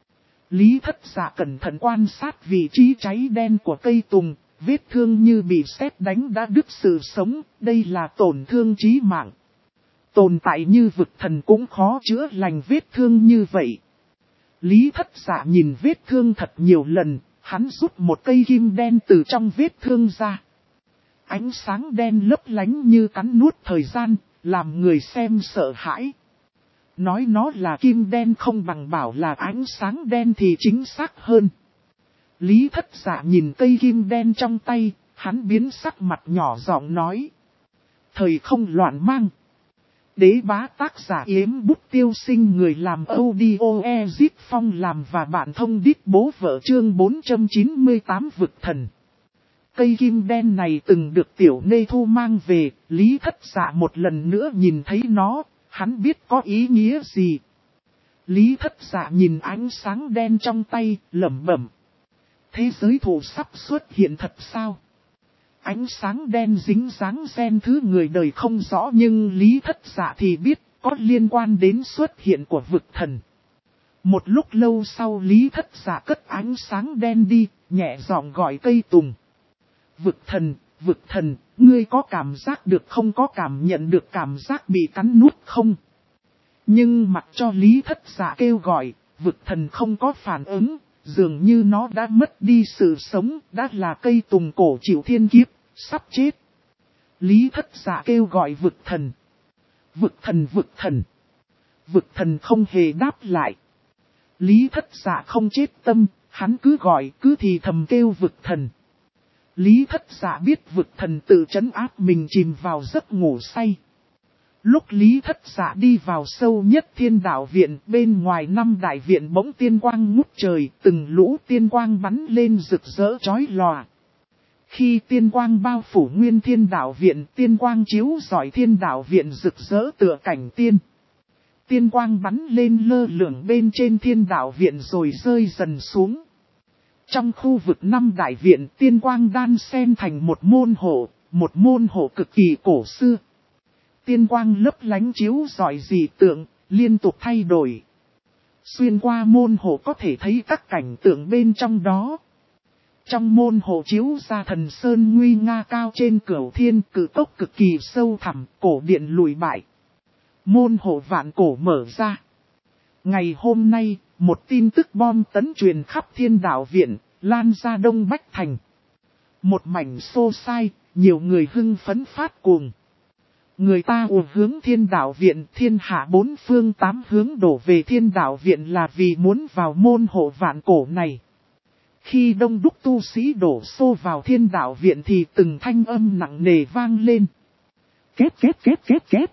[SPEAKER 1] Lý Thất Dạ cẩn thận quan sát vị trí cháy đen của cây tùng, vết thương như bị sét đánh đã đứt sự sống, đây là tổn thương chí mạng. Tồn tại như vực thần cũng khó chữa lành vết thương như vậy. Lý Thất Dạ nhìn vết thương thật nhiều lần, Hắn rút một cây kim đen từ trong vết thương ra. Ánh sáng đen lấp lánh như cắn nuốt thời gian, làm người xem sợ hãi. Nói nó là kim đen không bằng bảo là ánh sáng đen thì chính xác hơn. Lý Thất Dạ nhìn cây kim đen trong tay, hắn biến sắc mặt nhỏ giọng nói. Thời không loạn mang. Đế bá tác giả Yếm Bút Tiêu Sinh, người làm audio Ezip Phong làm và bạn thông đít bố vợ chương 498 vực thần. Cây kim đen này từng được Tiểu Nê Thu mang về, Lý Thất Dạ một lần nữa nhìn thấy nó, hắn biết có ý nghĩa gì. Lý Thất Dạ nhìn ánh sáng đen trong tay, lẩm bẩm. Thế giới thù sắp xuất hiện thật sao? Ánh sáng đen dính dáng gen thứ người đời không rõ, nhưng Lý Thất Dạ thì biết có liên quan đến xuất hiện của vực thần. Một lúc lâu sau Lý Thất Dạ cất ánh sáng đen đi, nhẹ giọng gọi cây tùng. Vực thần, ngươi có cảm giác được không, có cảm nhận được cảm giác bị cắn nuốt không? Nhưng mặc cho Lý Thất Dạ kêu gọi, vực thần không có phản ứng, dường như nó đã mất đi sự sống, đã là cây tùng cổ chịu thiên kiếp, sắp chết. Lý Thất Dạ kêu gọi vực thần. Vực thần không hề đáp lại. Lý Thất Dạ không chết tâm, hắn cứ gọi cứ thì thầm kêu vực thần. Lý Thất Dạ biết vực thần tự trấn áp mình chìm vào giấc ngủ say. Lúc Lý Thất Dạ đi vào sâu nhất Thiên Đạo Viện, bên ngoài 5 đại viện bỗng tiên quang ngút trời, từng lũ tiên quang bắn lên rực rỡ chói lòa. Khi tiên quang bao phủ nguyên Thiên Đạo Viện, tiên quang chiếu rọi Thiên Đạo Viện rực rỡ tựa cảnh tiên. Tiên quang bắn lên lơ lửng bên trên Thiên Đạo Viện rồi rơi dần xuống. Trong khu vực 5 đại viện, tiên quang đan xen thành một môn hộ cực kỳ cổ xưa. Tiên quang lấp lánh chiếu rọi dị tượng, liên tục thay đổi. Xuyên qua môn hộ có thể thấy các cảnh tượng bên trong đó. Trong môn hộ chiếu ra thần sơn nguy nga cao trên cửu thiên, cử tốc cực kỳ sâu thẳm, cổ điện lùi bại. Môn hộ vạn cổ mở ra. Ngày hôm nay, một tin tức bom tấn truyền khắp Thiên Đạo Viện, lan ra Đông Bách Thành. Một mảnh xô sai, nhiều người hưng phấn phát cuồng. Người ta ùa hướng Thiên Đạo Viện, thiên hạ 4 phương 8 hướng đổ về Thiên Đạo Viện là vì muốn vào môn hộ vạn cổ này. Khi đông đúc tu sĩ đổ xô vào Thiên Đạo Viện thì từng thanh âm nặng nề vang lên. Két.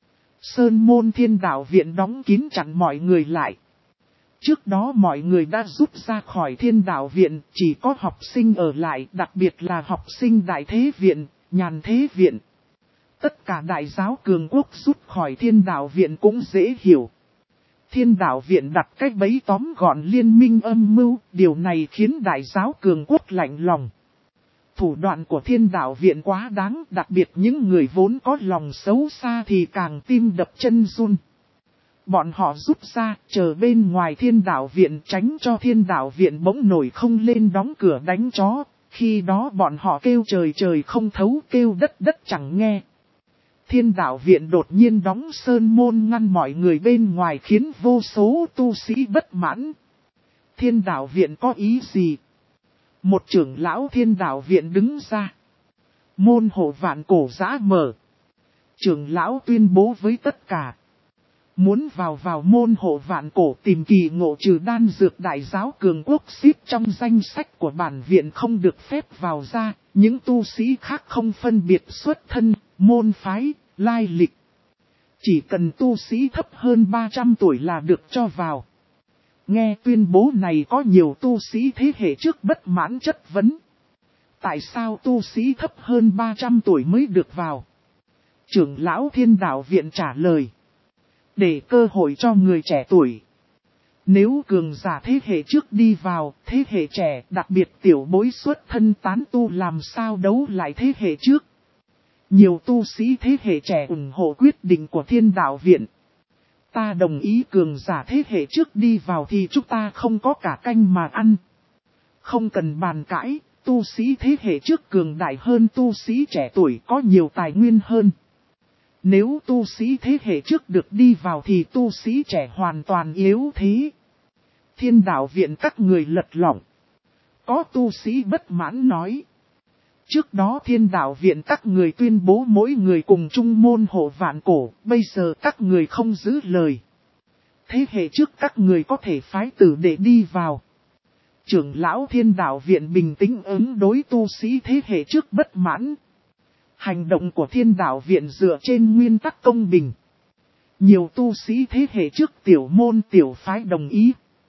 [SPEAKER 1] Sơn môn Thiên Đạo Viện đóng kín chặn mọi người lại. Trước đó mọi người đã rút ra khỏi Thiên Đạo Viện, chỉ có học sinh ở lại, đặc biệt là học sinh Đại Thế Viện, Nhàn Thế Viện. Tất cả đại giáo cường quốc rút khỏi Thiên Đạo Viện cũng dễ hiểu. Thiên Đạo Viện đặt cách bẫy tóm gọn liên minh âm mưu, điều này khiến đại giáo cường quốc lạnh lòng. Thủ đoạn của Thiên Đạo Viện quá đáng, đặc biệt những người vốn có lòng xấu xa thì càng tim đập chân run. Bọn họ rút ra, chờ bên ngoài Thiên Đạo Viện tránh cho Thiên Đạo Viện bỗng nổi không lên đóng cửa đánh chó, khi đó bọn họ kêu trời không thấu, kêu đất chẳng nghe. Thiên Đạo Viện đột nhiên đóng sơn môn ngăn mọi người bên ngoài khiến vô số tu sĩ bất mãn. Thiên Đạo Viện có ý gì? Một trưởng lão Thiên Đạo Viện đứng ra. Môn hộ vạn cổ giã mở. Trưởng lão tuyên bố với tất cả. Muốn vào môn hộ vạn cổ tìm kỳ ngộ trừ đan dược đại giáo cường quốc xếp trong danh sách của bản viện không được phép vào ra. Những tu sĩ khác không phân biệt xuất thân, môn phái, lai lịch. Chỉ cần tu sĩ thấp hơn 300 tuổi là được cho vào. Nghe tuyên bố này có nhiều tu sĩ thế hệ trước bất mãn chất vấn. Tại sao tu sĩ thấp hơn 300 tuổi mới được vào? Trưởng lão Thiên Đạo Viện trả lời. Để cơ hội cho người trẻ tuổi. Nếu cường giả thế hệ trước đi vào, thế hệ trẻ đặc biệt tiểu bối xuất thân tán tu làm sao đấu lại thế hệ trước. Nhiều tu sĩ thế hệ trẻ ủng hộ quyết định của Thiên Đạo Viện. Ta đồng ý cường giả thế hệ trước đi vào thì chúng ta không có cả canh mà ăn. Không cần bàn cãi, tu sĩ thế hệ trước cường đại hơn tu sĩ trẻ tuổi có nhiều tài nguyên hơn. Nếu tu sĩ thế hệ trước được đi vào thì tu sĩ trẻ hoàn toàn yếu thế. Thiên Đạo Viện các người lật lỏng. Có tu sĩ bất mãn nói. Trước đó Thiên Đạo Viện các người tuyên bố mỗi người cùng chung môn hộ vạn cổ, bây giờ các người không giữ lời. Thế hệ trước các người có thể phái tử để đi vào. Trưởng lão Thiên Đạo Viện bình tĩnh ứng đối tu sĩ thế hệ trước bất mãn. Hành động của Thiên Đạo Viện dựa trên nguyên tắc công bình. Nhiều tu sĩ thế hệ trước tiểu môn tiểu phái đồng ý.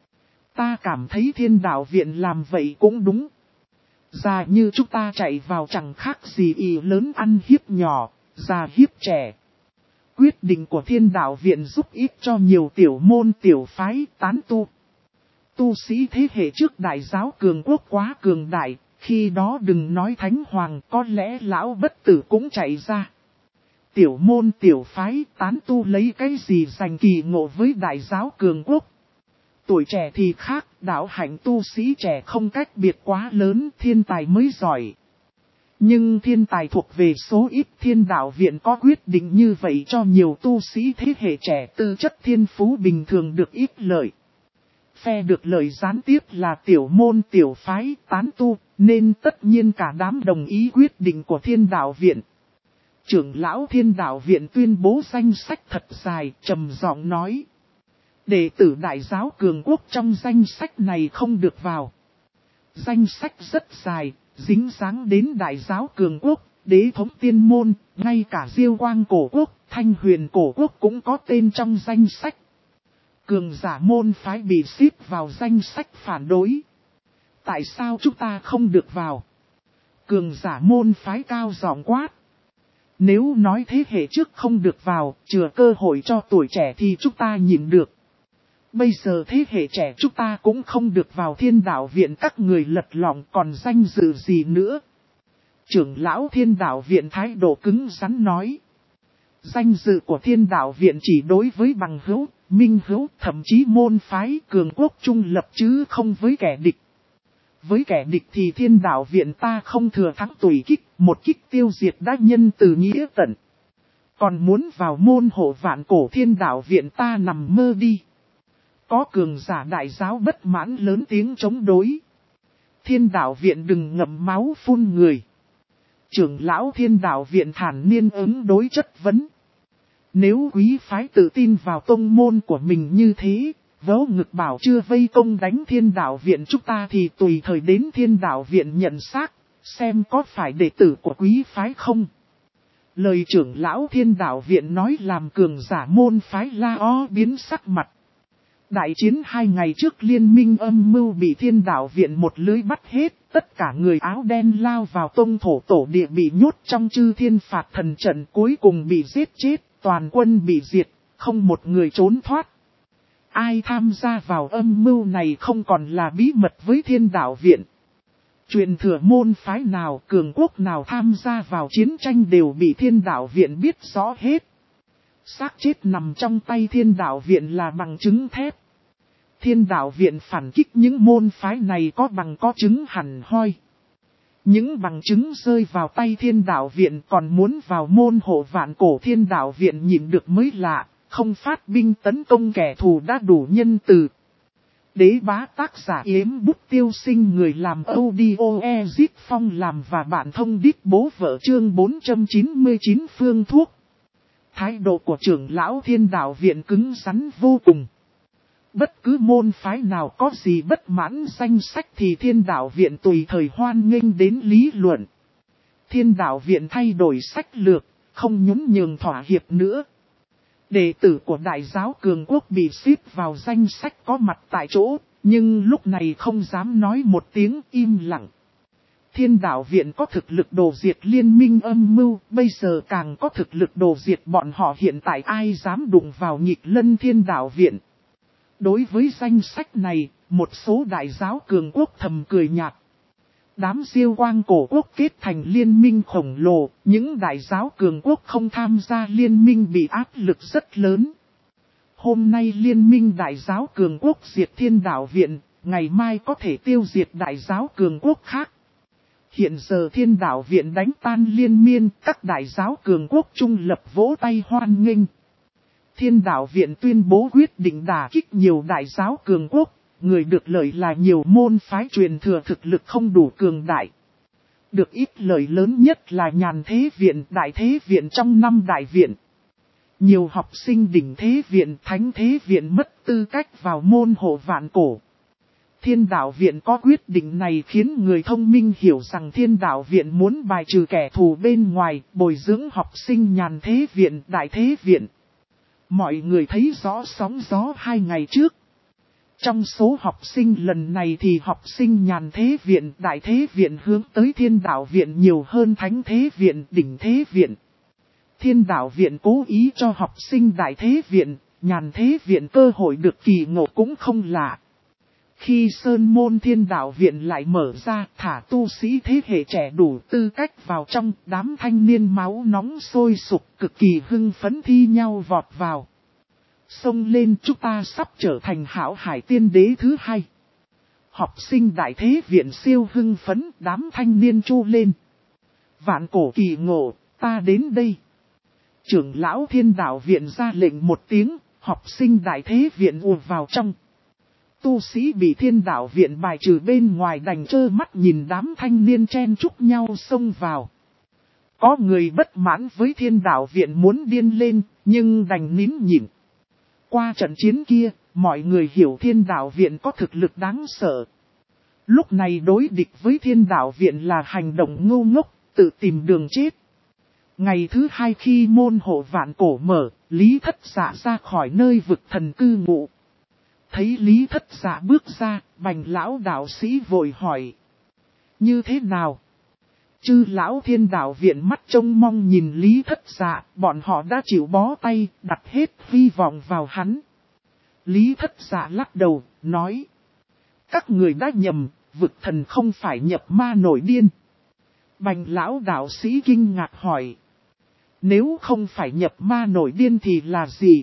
[SPEAKER 1] Ta cảm thấy Thiên Đạo Viện làm vậy cũng đúng. Già như chúng ta chạy vào chẳng khác gì y lớn ăn hiếp nhỏ, già hiếp trẻ. Quyết định của Thiên Đạo Viện giúp ích cho nhiều tiểu môn tiểu phái tán tu. Tu sĩ thế hệ trước đại giáo cường quốc quá cường đại, khi đó đừng nói thánh hoàng, có lẽ lão bất tử cũng chạy ra. Tiểu môn tiểu phái tán tu lấy cái gì giành kỳ ngộ với đại giáo cường quốc. Tuổi trẻ thì khác, đạo hạnh tu sĩ trẻ không cách biệt quá lớn, thiên tài mới giỏi. Nhưng thiên tài thuộc về số ít, Thiên Đạo Viện có quyết định như vậy cho nhiều tu sĩ thế hệ trẻ tư chất thiên phú bình thường được ít lợi. Phe được lợi gián tiếp là tiểu môn tiểu phái tán tu, nên tất nhiên cả đám đồng ý quyết định của Thiên Đạo Viện. Trưởng lão Thiên Đạo Viện tuyên bố danh sách thật dài, trầm giọng nói. Đệ tử đại giáo cường quốc trong danh sách này không được vào. Danh sách rất dài, dính dáng đến đại giáo cường quốc, đế thống tiên môn, ngay cả Diêu Quang cổ quốc, Thanh Huyền cổ quốc cũng có tên trong danh sách. Cường giả môn phái bị xếp vào danh sách phản đối. Tại sao chúng ta không được vào? Cường giả môn phái cao giọng quát. Nếu nói thế hệ trước không được vào, chừa cơ hội cho tuổi trẻ thì chúng ta nhìn được. Bây giờ thế hệ trẻ chúng ta cũng không được vào Thiên Đạo Viện, các người lật lọng còn danh dự gì nữa. Trưởng lão Thiên Đạo Viện thái độ cứng rắn nói. Danh dự của Thiên Đạo Viện chỉ đối với bằng hữu, minh hữu, thậm chí môn phái cường quốc trung lập chứ không với kẻ địch. Với kẻ địch thì Thiên Đạo Viện ta không thừa thắng tùy kích, một kích tiêu diệt đã nhân từ nghĩa tận. Còn muốn vào môn hộ vạn cổ Thiên Đạo Viện ta nằm mơ đi. Có cường giả đại giáo bất mãn lớn tiếng chống đối. Thiên Đạo Viện đừng ngậm máu phun người. Trưởng lão Thiên Đạo Viện thản nhiên ứng đối chất vấn. Nếu quý phái tự tin vào tông môn của mình như thế, vớ ngực bảo chưa vây công đánh Thiên Đạo Viện chúng ta thì tùy thời đến Thiên Đạo Viện nhận xác, xem có phải đệ tử của quý phái không. Lời trưởng lão Thiên Đạo Viện nói làm cường giả môn phái la ó biến sắc mặt. Đại chiến 2 ngày trước liên minh âm mưu bị Thiên Đạo Viện một lưới bắt hết, tất cả người áo đen lao vào tông thổ tổ địa bị nhốt trong chư thiên phạt thần trận cuối cùng bị giết chết, toàn quân bị diệt, không một người trốn thoát. Ai tham gia vào âm mưu này không còn là bí mật với Thiên Đạo Viện. Truyền thừa môn phái nào, cường quốc nào tham gia vào chiến tranh đều bị Thiên Đạo Viện biết rõ hết. Xác chết nằm trong tay Thiên Đạo Viện là bằng chứng thép. Thiên Đạo Viện phản kích những môn phái này có bằng có chứng hẳn hoi. Những bằng chứng rơi vào tay Thiên Đạo Viện còn muốn vào môn hộ vạn cổ Thiên Đạo Viện nhìn được mới lạ, không phát binh tấn công kẻ thù đã đủ nhân từ. Đế bá tác giả Yếm Bút Tiêu Sinh người làm audio Ezit Phong làm và bản thông điệp bố vợ chương 499 phương thuốc. Thái độ của trưởng lão Thiên Đạo Viện cứng rắn vô cùng. Bất cứ môn phái nào có gì bất mãn danh sách thì Thiên Đạo Viện tùy thời hoan nghênh đến lý luận. Thiên Đạo Viện thay đổi sách lược, không nhún nhường thỏa hiệp nữa. Đệ tử của Đại giáo Cường Quốc bị xếp vào danh sách có mặt tại chỗ, nhưng lúc này không dám nói một tiếng im lặng. Thiên Đạo Viện có thực lực đồ diệt liên minh âm mưu, bây giờ càng có thực lực đồ diệt bọn họ, hiện tại ai dám đụng vào nhịp lân Thiên Đạo Viện. Đối với danh sách này, một số đại giáo cường quốc thầm cười nhạt. Đám Diêu Quang cổ quốc kết thành liên minh khổng lồ, những đại giáo cường quốc không tham gia liên minh bị áp lực rất lớn. Hôm nay liên minh đại giáo cường quốc diệt Thiên Đạo Viện, ngày mai có thể tiêu diệt đại giáo cường quốc khác. Hiện giờ Thiên Đạo Viện đánh tan liên miên, các đại giáo cường quốc trung lập vỗ tay hoan nghênh. Thiên Đạo Viện tuyên bố quyết định đả kích nhiều đại giáo cường quốc, người được lợi là nhiều môn phái truyền thừa thực lực không đủ cường đại. Được ít lợi lớn nhất là Nhàn Thế Viện, Đại Thế Viện trong 5 đại viện. Nhiều học sinh đỉnh Thế Viện, Thánh Thế Viện mất tư cách vào môn hộ Vạn Cổ. Thiên Đạo Viện có quyết định này khiến người thông minh hiểu rằng Thiên Đạo Viện muốn bài trừ kẻ thù bên ngoài, bồi dưỡng học sinh Nhàn Thế Viện, Đại Thế Viện. Mọi người thấy rõ sóng gió 2 ngày trước. Trong số học sinh lần này thì học sinh Nhàn Thế Viện, Đại Thế Viện hướng tới Thiên Đạo Viện nhiều hơn Thánh Thế Viện, Đỉnh Thế Viện. Thiên Đạo Viện cố ý cho học sinh Đại Thế Viện, Nhàn Thế Viện cơ hội được kỳ ngộ cũng không lạ. Khi Sơn Môn Thiên Đạo Viện lại mở ra, thả tu sĩ thế hệ trẻ đủ tư cách vào trong, đám thanh niên máu nóng sôi sục cực kỳ hưng phấn thi nhau vọt vào. Xông lên, chúng ta sắp trở thành hảo hải tiên đế thứ 2. Học sinh Đại Thế Viện siêu hưng phấn, đám thanh niên chu lên. Vạn cổ kỳ ngộ, ta đến đây. Trưởng lão Thiên Đạo Viện ra lệnh một tiếng, học sinh Đại Thế Viện ùa vào trong. Tu sĩ bị Thiên Đạo Viện bài trừ bên ngoài đành trơ mắt nhìn đám thanh niên chen chúc nhau xông vào. Có người bất mãn với Thiên Đạo Viện muốn điên lên, nhưng đành nín nhịn. Qua trận chiến kia, mọi người hiểu Thiên Đạo Viện có thực lực đáng sợ. Lúc này đối địch với Thiên Đạo Viện là hành động ngu ngốc, tự tìm đường chết. Ngày thứ 2 khi môn hộ Vạn Cổ mở, Lý Thất Dạ ra khỏi nơi vực thần cư ngụ. Thấy Lý Thất Dạ bước ra, Bành lão đạo sĩ vội hỏi. Như thế nào? Chư lão Thiên Đạo Viện mắt trông mong nhìn Lý Thất Dạ, bọn họ đã chịu bó tay, đặt hết hy vọng vào hắn. Lý Thất Dạ lắc đầu, nói. Các người đã nhầm, vực thần không phải nhập ma nổi điên. Bành lão đạo sĩ kinh ngạc hỏi. Nếu không phải nhập ma nổi điên thì là gì?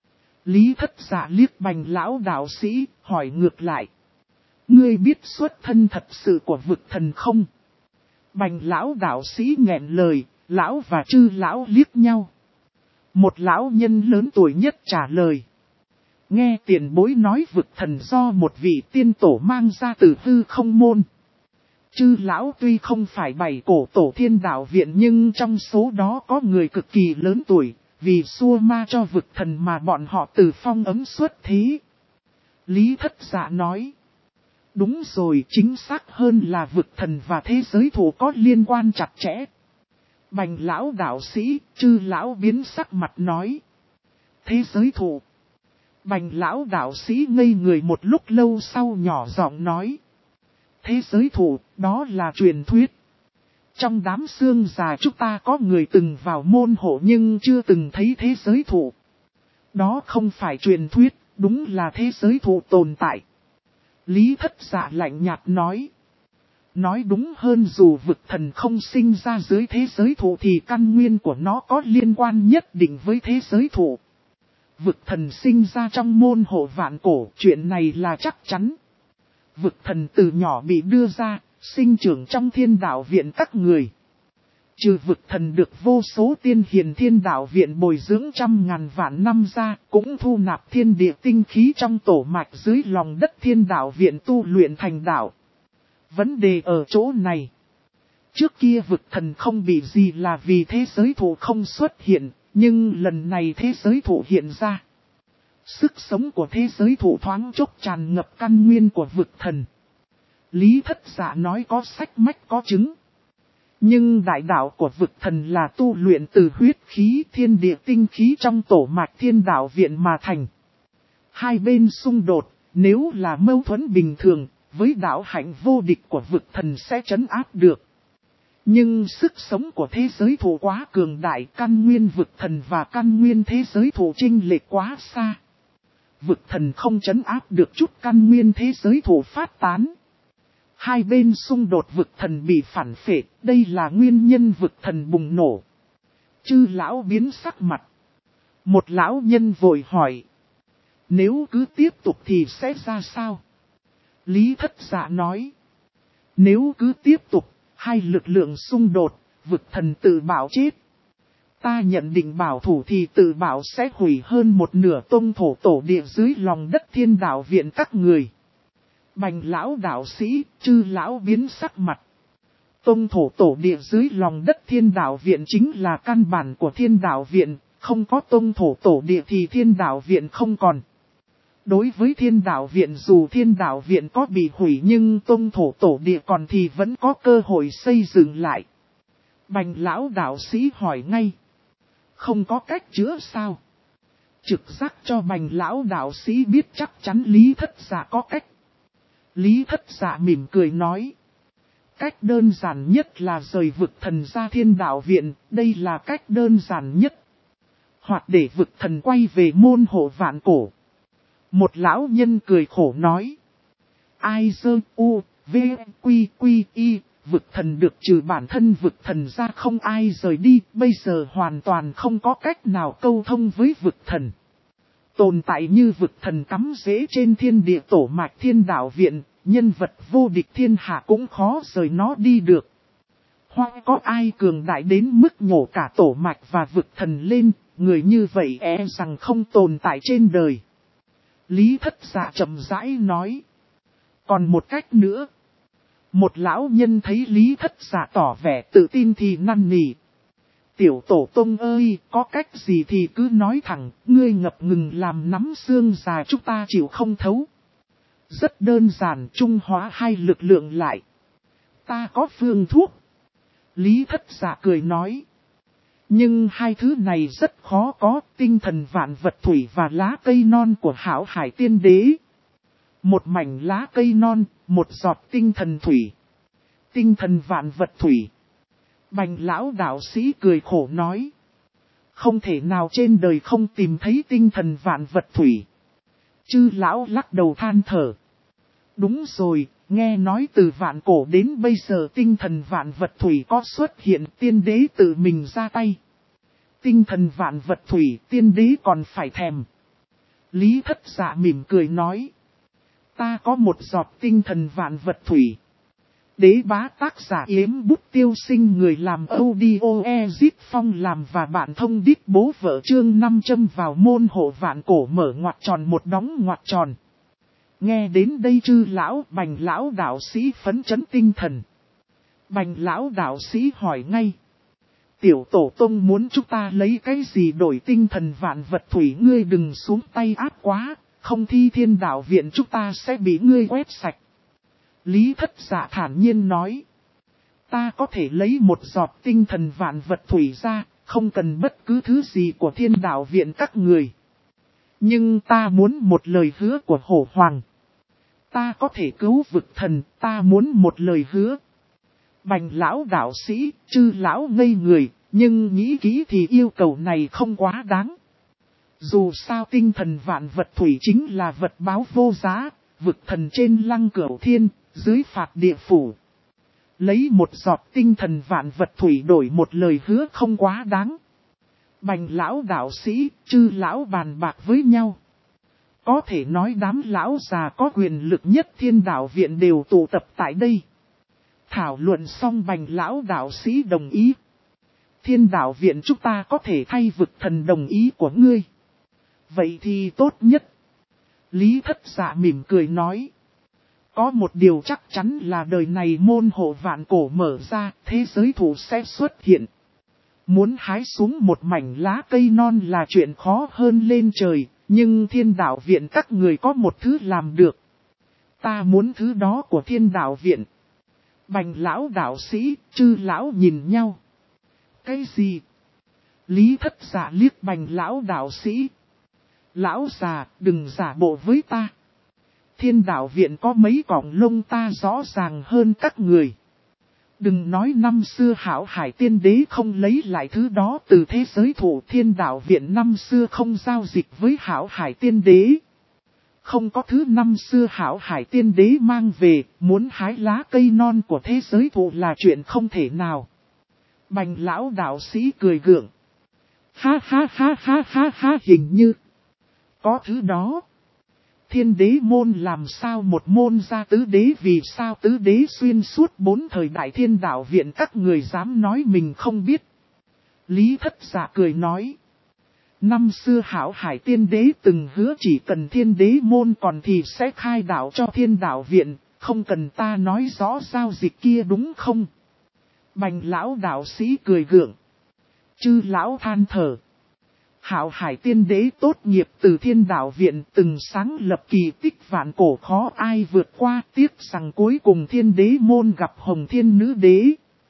[SPEAKER 1] Lý Thất Dạ liếc Bành lão đạo sĩ, hỏi ngược lại. Ngươi biết xuất thân thật sự của vực thần không? Bành lão đạo sĩ nghẹn lời, lão và chư lão liếc nhau. Một lão nhân lớn tuổi nhất trả lời. Nghe tiền bối nói vực thần do một vị tiên tổ mang ra từ hư không môn. Chư lão tuy không phải 7 cổ tổ Thiên Đạo Viện nhưng trong số đó có người cực kỳ lớn tuổi, vì xua ma cho vực thần mà bọn họ từ phong ấm xuất thế. Lý Thất Dạ nói. Đúng rồi, chính xác hơn là vực thần và thế giới thù có liên quan chặt chẽ. Bành lão đạo sĩ, chư lão biến sắc mặt nói. Thế giới thù. Bành lão đạo sĩ ngây người một lúc lâu sau nhỏ giọng nói. Thế giới thù, đó là truyền thuyết. Trong đám xương già chúng ta có người từng vào môn hộ nhưng chưa từng thấy thế giới thù. Đó không phải truyền thuyết, đúng là thế giới thù tồn tại. Lý Thất Dạ lạnh nhạt nói. Nói đúng hơn dù vực thần không sinh ra dưới thế giới thụ thì căn nguyên của nó có liên quan nhất định với thế giới thụ. Vực thần sinh ra trong môn hộ Vạn Cổ, chuyện này là chắc chắn. Vực thần từ nhỏ bị đưa ra, sinh trưởng trong Thiên Đạo Viện các người. Trừ vực thần được vô số tiên hiền Thiên Đạo Viện bồi dưỡng trăm ngàn vạn năm ra, cũng thu nạp thiên địa tinh khí trong tổ mạch dưới lòng đất Thiên Đạo Viện tu luyện thành đạo. Vấn đề ở chỗ này. Trước kia vực thần không bị gì là vì thế giới thụ không xuất hiện, nhưng lần này thế giới thụ hiện ra. Sức sống của thế giới thụ thoáng chốc tràn ngập căn nguyên của vực thần. Lý Thất Dạ nói có sách mách có chứng. Nhưng đại đạo của vực thần là tu luyện từ huyết khí thiên địa tinh khí trong tổ mạch Thiên Đạo Viện mà thành. Hai bên xung đột, nếu là mâu thuẫn bình thường, với đạo hạnh vô địch của vực thần sẽ trấn áp được. Nhưng sức sống của thế giới thụ quá cường đại, căn nguyên vực thần và căn nguyên thế giới thụ chênh lệch quá xa. Vực thần không trấn áp được chút căn nguyên thế giới thụ phát tán. Hai bên xung đột vực thần bị phản phệ, đây là nguyên nhân vực thần bùng nổ. Chư lão biến sắc mặt. Một lão nhân vội hỏi. Nếu cứ tiếp tục thì sẽ ra sao? Lý Thất Dạ nói. Nếu cứ tiếp tục, hai lực lượng xung đột, vực thần tự bảo chết. Ta nhận định bảo thủ thì tự bảo sẽ hủy hơn một nửa tông thổ tổ địa dưới lòng đất Thiên Đạo Viện các người. Bành lão đạo sĩ, chư lão biến sắc mặt. Tông thổ tổ địa dưới lòng đất thiên đạo viện chính là căn bản của thiên đạo viện, không có tông thổ tổ địa thì thiên đạo viện không còn. Đối với thiên đạo viện dù thiên đạo viện có bị hủy nhưng tông thổ tổ địa còn thì vẫn có cơ hội xây dựng lại. Bành lão đạo sĩ hỏi ngay. Không có cách chữa sao? Trực giác cho bành lão đạo sĩ biết chắc chắn Lý Thất Dạ có cách. Lý Thất Dạ mỉm cười nói. Cách đơn giản nhất là rời vực thần ra thiên đạo viện, đây là cách đơn giản nhất. Hoặc để vực thần quay về môn hộ vạn cổ. Một lão nhân cười khổ nói. Ai dơ u, v, quy, quy, y, vực thần được trừ bản thân vực thần ra không ai rời đi, bây giờ hoàn toàn không có cách nào câu thông với vực thần. Tồn tại như vực thần cắm rễ trên thiên địa tổ mạch thiên đạo viện, nhân vật vô địch thiên hạ cũng khó rời nó đi được. Hoặc có ai cường đại đến mức nhổ cả tổ mạch và vực thần lên, người như vậy rằng không tồn tại trên đời. Lý Thất Dạ chậm rãi nói. Còn một cách nữa. Một lão nhân thấy Lý Thất Dạ tỏ vẻ tự tin thì năn nỉ. Tiểu tổ tông ơi, có cách gì thì cứ nói thẳng, ngươi ngập ngừng làm nắm xương già chúng ta chịu không thấu. Rất đơn giản, trung hóa hai lực lượng lại. Ta có phương thuốc. Lý Thất Dạ cười nói. Nhưng hai thứ này rất khó có, tinh thần vạn vật thủy và lá cây non của Hảo Hải Tiên Đế. Một mảnh lá cây non, một giọt tinh thần thủy. Tinh thần vạn vật thủy. Bành lão đạo sĩ cười khổ nói. Không thể nào trên đời không tìm thấy tinh thần vạn vật thủy. Chư lão lắc đầu than thở. Đúng rồi, nghe nói từ vạn cổ đến bây giờ tinh thần vạn vật thủy có xuất hiện, tiên đế tự mình ra tay. Tinh thần vạn vật thủy, tiên đế còn phải thèm. Lý Thất Dạ mỉm cười nói. Ta có một giọt tinh thần vạn vật thủy. Đế bá tác giả Yếm Bút Tiêu Sinh người làm audio Ezit Phong làm và bản thông đít bố vợ chương 5 châm vào môn hộ vạn cổ mở ngoặc tròn một đóng ngoặc tròn. Nghe đến đây chư lão bành lão đạo sĩ phấn chấn tinh thần. Bành lão đạo sĩ hỏi ngay. Tiểu tổ tông muốn chúng ta lấy cái gì đổi tinh thần vạn vật thủy, ngươi đừng xuống tay áp quá, không thi thiên đạo viện chúng ta sẽ bị ngươi quét sạch. Lý Thất Dạ thản nhiên nói. Ta có thể lấy một giọt tinh thần vạn vật thủy ra, không cần bất cứ thứ gì của thiên đạo viện các người. Nhưng ta muốn một lời hứa của hổ hoàng. Ta có thể cứu vực thần, ta muốn một lời hứa. Bành lão đạo sĩ, chư lão ngây người, nhưng nghĩ kỹ thì yêu cầu này không quá đáng. Dù sao tinh thần vạn vật thủy chính là vật báo vô giá, vực thần trên lăng cửu thiên, dưới phạt địa phủ. Lấy một giọt tinh thần vạn vật thủy đổi một lời hứa không quá đáng. Bành lão đạo sĩ, chư lão bàn bạc với nhau. Có thể nói đám lão già có quyền lực nhất thiên đạo viện đều tụ tập tại đây. Thảo luận xong bành lão đạo sĩ đồng ý. Thiên đạo viện chúng ta có thể thay vực thần đồng ý của ngươi. Vậy thì tốt nhất. Lý Thất Dạ mỉm cười nói. Có một điều chắc chắn là đời này môn hộ vạn cổ mở ra, thế giới thủ sẽ xuất hiện. Muốn hái xuống một mảnh lá cây non là chuyện khó hơn lên trời, nhưng thiên đạo viện các người có một thứ làm được. Ta muốn thứ đó của thiên đạo viện. Bành lão đạo sĩ, chư lão nhìn nhau. Cái gì? Lý Thất Dạ liếc bành lão đạo sĩ. Lão già, đừng giả bộ với ta. Thiên đạo viện có mấy cọng lông ta rõ ràng hơn các người. Đừng nói năm xưa Hảo Hải Tiên Đế không lấy lại thứ đó từ thế giới thủ, thiên đạo viện năm xưa không giao dịch với Hảo Hải Tiên Đế. Không có thứ năm xưa Hảo Hải Tiên Đế mang về, muốn hái lá cây non của thế giới thủ là chuyện không thể nào. Bành lão đạo sĩ cười gượng. Ha ha ha ha ha ha, hình như có thứ đó. Thiên đế môn làm sao một môn ra tứ đế, vì sao tứ đế xuyên suốt 4 thời đại thiên đạo viện các người dám nói mình không biết. Lý Thất Dạ cười nói. Năm xưa Hảo Hải Tiên Đế từng hứa chỉ cần Thiên Đế môn còn thì sẽ khai đạo cho Thiên Đạo Viện, không cần ta nói rõ giao dịch kia đúng không? Bành lão đạo sĩ cười gượng. Chư lão than thở. Hảo Hải Tiên Đế tốt nghiệp từ Thiên Đạo Viện từng sáng lập kỳ tích vạn cổ khó ai vượt qua, tiếc rằng cuối cùng Thiên Đế môn gặp Hồng Thiên Nữ Đế.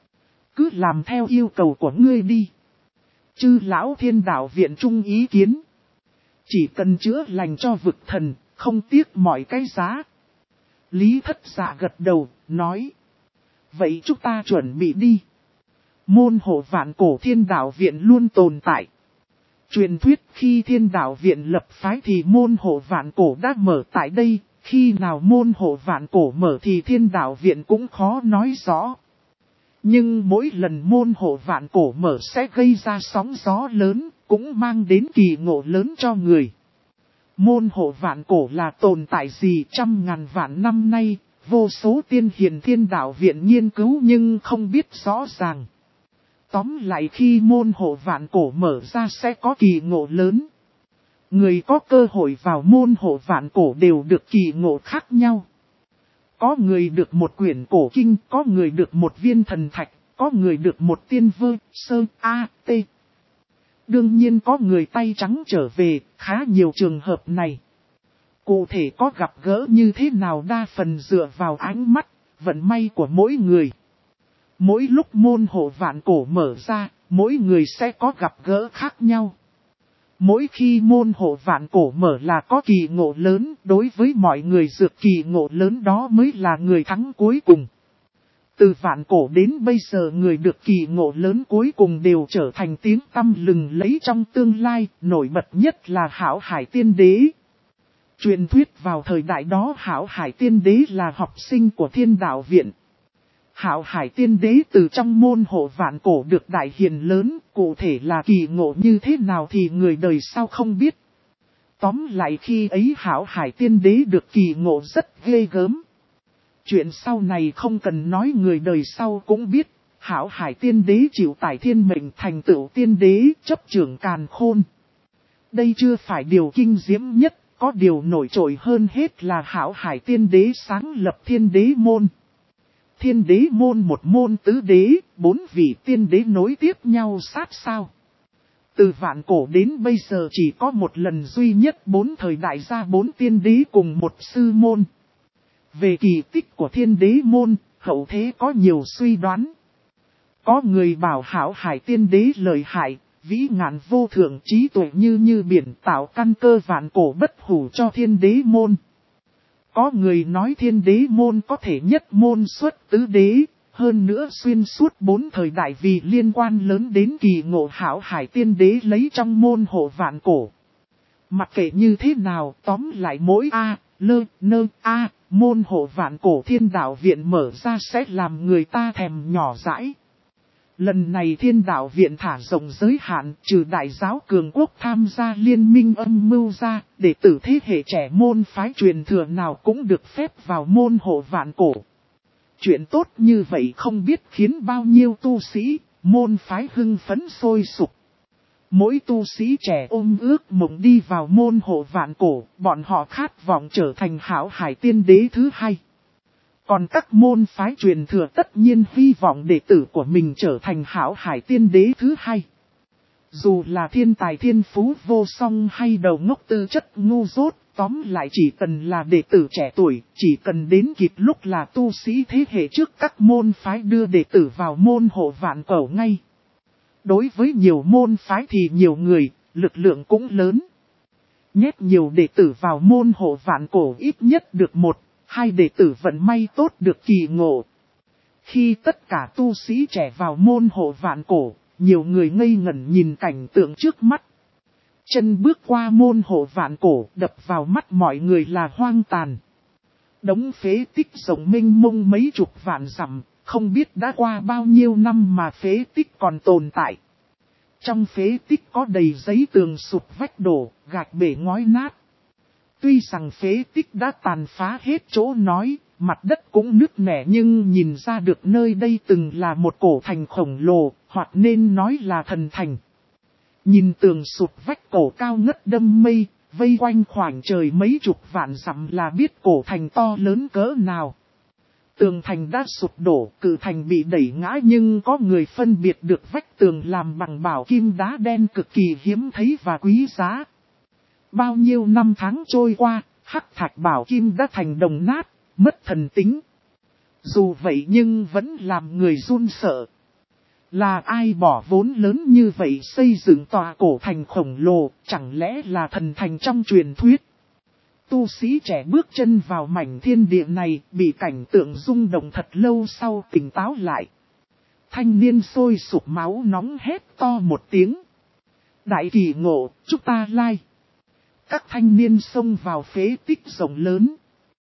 [SPEAKER 1] Cứ làm theo yêu cầu của ngươi đi. Chư lão Thiên Đạo Viện trung ý kiến. Chỉ cần chữa lành cho vực thần, không tiếc mọi cái giá. Lý Thất Dạ gật đầu, nói. Vậy chúng ta chuẩn bị đi. Môn hộ vạn cổ Thiên Đạo Viện luôn tồn tại. Truyền thuyết khi Thiên Đạo Viện lập phái thì môn hộ vạn cổ đã mở tại đây, khi nào môn hộ vạn cổ mở thì Thiên Đạo Viện cũng khó nói rõ. Nhưng mỗi lần môn hộ vạn cổ mở sẽ gây ra sóng gió lớn, cũng mang đến kỳ ngộ lớn cho người. Môn hộ vạn cổ là tồn tại gì trăm ngàn vạn năm nay, vô số tiên hiền Thiên Đạo Viện nghiên cứu nhưng không biết rõ ràng. Tóm lại khi môn hộ vạn cổ mở ra sẽ có kỳ ngộ lớn. Người có cơ hội vào môn hộ vạn cổ đều được kỳ ngộ khác nhau. Có người được một quyển cổ kinh, có người được một viên thần thạch, có người được một tiên vơ, sơ, a, t. Đương nhiên có người tay trắng trở về, khá nhiều trường hợp này. Cụ thể có gặp gỡ như thế nào đa phần dựa vào ánh mắt, vận may của mỗi người. Mỗi lúc môn hộ vạn cổ mở ra, mỗi người sẽ có gặp gỡ khác nhau. Mỗi khi môn hộ vạn cổ mở là có kỳ ngộ lớn, đối với mọi người dược kỳ ngộ lớn đó mới là người thắng cuối cùng. Từ vạn cổ đến bây giờ người được kỳ ngộ lớn cuối cùng đều trở thành tiếng tăm lừng lấy trong tương lai, nổi bật nhất là Hảo Hải Tiên Đế. Truyền thuyết vào thời đại đó Hảo Hải Tiên Đế là học sinh của Thiên Đạo Viện. Hảo Hải Tiên Đế từ trong môn hộ vạn cổ được đại hiền lớn, cụ thể là kỳ ngộ như thế nào thì người đời sau không biết. Tóm lại khi ấy Hảo Hải Tiên Đế được kỳ ngộ rất ghê gớm. Chuyện sau này không cần nói người đời sau cũng biết, Hảo Hải Tiên Đế chịu tải thiên mệnh thành tựu tiên đế chấp trưởng càn khôn. Đây chưa phải điều kinh diễm nhất, có điều nổi trội hơn hết là Hảo Hải Tiên Đế sáng lập Thiên Đế môn. Thiên Đế môn một môn tứ đế, 4 vị tiên đế nối tiếp nhau sát sao. Từ vạn cổ đến bây giờ chỉ có một lần duy nhất 4 thời đại ra 4 tiên đế cùng một sư môn. Về kỳ tích của Thiên Đế môn, hậu thế có nhiều suy đoán. Có người bảo Hảo Hải Tiên Đế lợi hại, vĩ ngạn vô thượng trí tuệ như biển tạo căn cơ vạn cổ bất hủ cho Thiên Đế môn. Có người nói Thiên Đế môn có thể nhất môn xuất tứ đế, hơn nữa xuyên suốt 4 thời đại vì liên quan lớn đến kỳ ngộ Hảo Hải Tiên Đế lấy trong môn hộ vạn cổ. Mặc kệ như thế nào, tóm lại mỗi môn hộ vạn cổ Thiên Đạo Viện mở ra sẽ làm người ta thèm nhỏ dãi. Lần này Thiên Đạo Viện thả rộng giới hạn, trừ đại giáo cường quốc tham gia liên minh âm mưu ra, để tử thế hệ trẻ môn phái truyền thừa nào cũng được phép vào môn hộ vạn cổ. Chuyện tốt như vậy không biết khiến bao nhiêu tu sĩ, môn phái hưng phấn sôi sục. Mỗi tu sĩ trẻ ôm ước mộng đi vào môn hộ vạn cổ, bọn họ khát vọng trở thành Hảo Hải Tiên Đế thứ hai. Còn các môn phái truyền thừa tất nhiên hy vọng đệ tử của mình trở thành Hảo Hải Tiên Đế thứ hai. Dù là thiên tài thiên phú vô song hay đầu ngốc tư chất ngu dốt, tóm lại chỉ cần là đệ tử trẻ tuổi, chỉ cần đến kịp lúc là tu sĩ thế hệ trước các môn phái đưa đệ tử vào môn hộ vạn cổ ngay. Đối với nhiều môn phái thì nhiều người, lực lượng cũng lớn. Nhét nhiều đệ tử vào môn hộ vạn cổ ít nhất được 1-2 đệ tử vận may tốt được kỳ ngộ. Khi tất cả tu sĩ trẻ vào môn hộ vạn cổ, nhiều người ngây ngẩn nhìn cảnh tượng trước mắt. Chân bước qua môn hộ vạn cổ đập vào mắt mọi người là hoang tàn. Đống phế tích rộng mênh mông mấy chục vạn dặm, không biết đã qua bao nhiêu năm mà phế tích còn tồn tại. Trong phế tích có đầy giấy tường sụp vách đổ, gạch bể ngói nát. Tuy rằng phế tích đã tàn phá hết chỗ nói, mặt đất cũng nứt nẻ nhưng nhìn ra được nơi đây từng là một cổ thành khổng lồ, hoặc nên nói là thần thành. Nhìn tường sụp vách cổ cao ngất đâm mây, vây quanh khoảng trời mấy chục vạn dặm là biết cổ thành to lớn cỡ nào. Tường thành đã sụp đổ, cự thành bị đẩy ngã nhưng có người phân biệt được vách tường làm bằng bảo kim đá đen cực kỳ hiếm thấy và quý giá. Bao nhiêu năm tháng trôi qua, hắc thạch bảo kim đã thành đồng nát, mất thần tính. Dù vậy nhưng vẫn làm người run sợ. Là ai bỏ vốn lớn như vậy xây dựng tòa cổ thành khổng lồ, chẳng lẽ là thần thành trong truyền thuyết? Tu sĩ trẻ bước chân vào mảnh thiên địa này, bị cảnh tượng rung động thật lâu sau tỉnh táo lại. Thanh niên sôi sục máu nóng hét to một tiếng. Đại kỳ ngộ, chúng ta lai. Các thanh niên xông vào phế tích rộng lớn.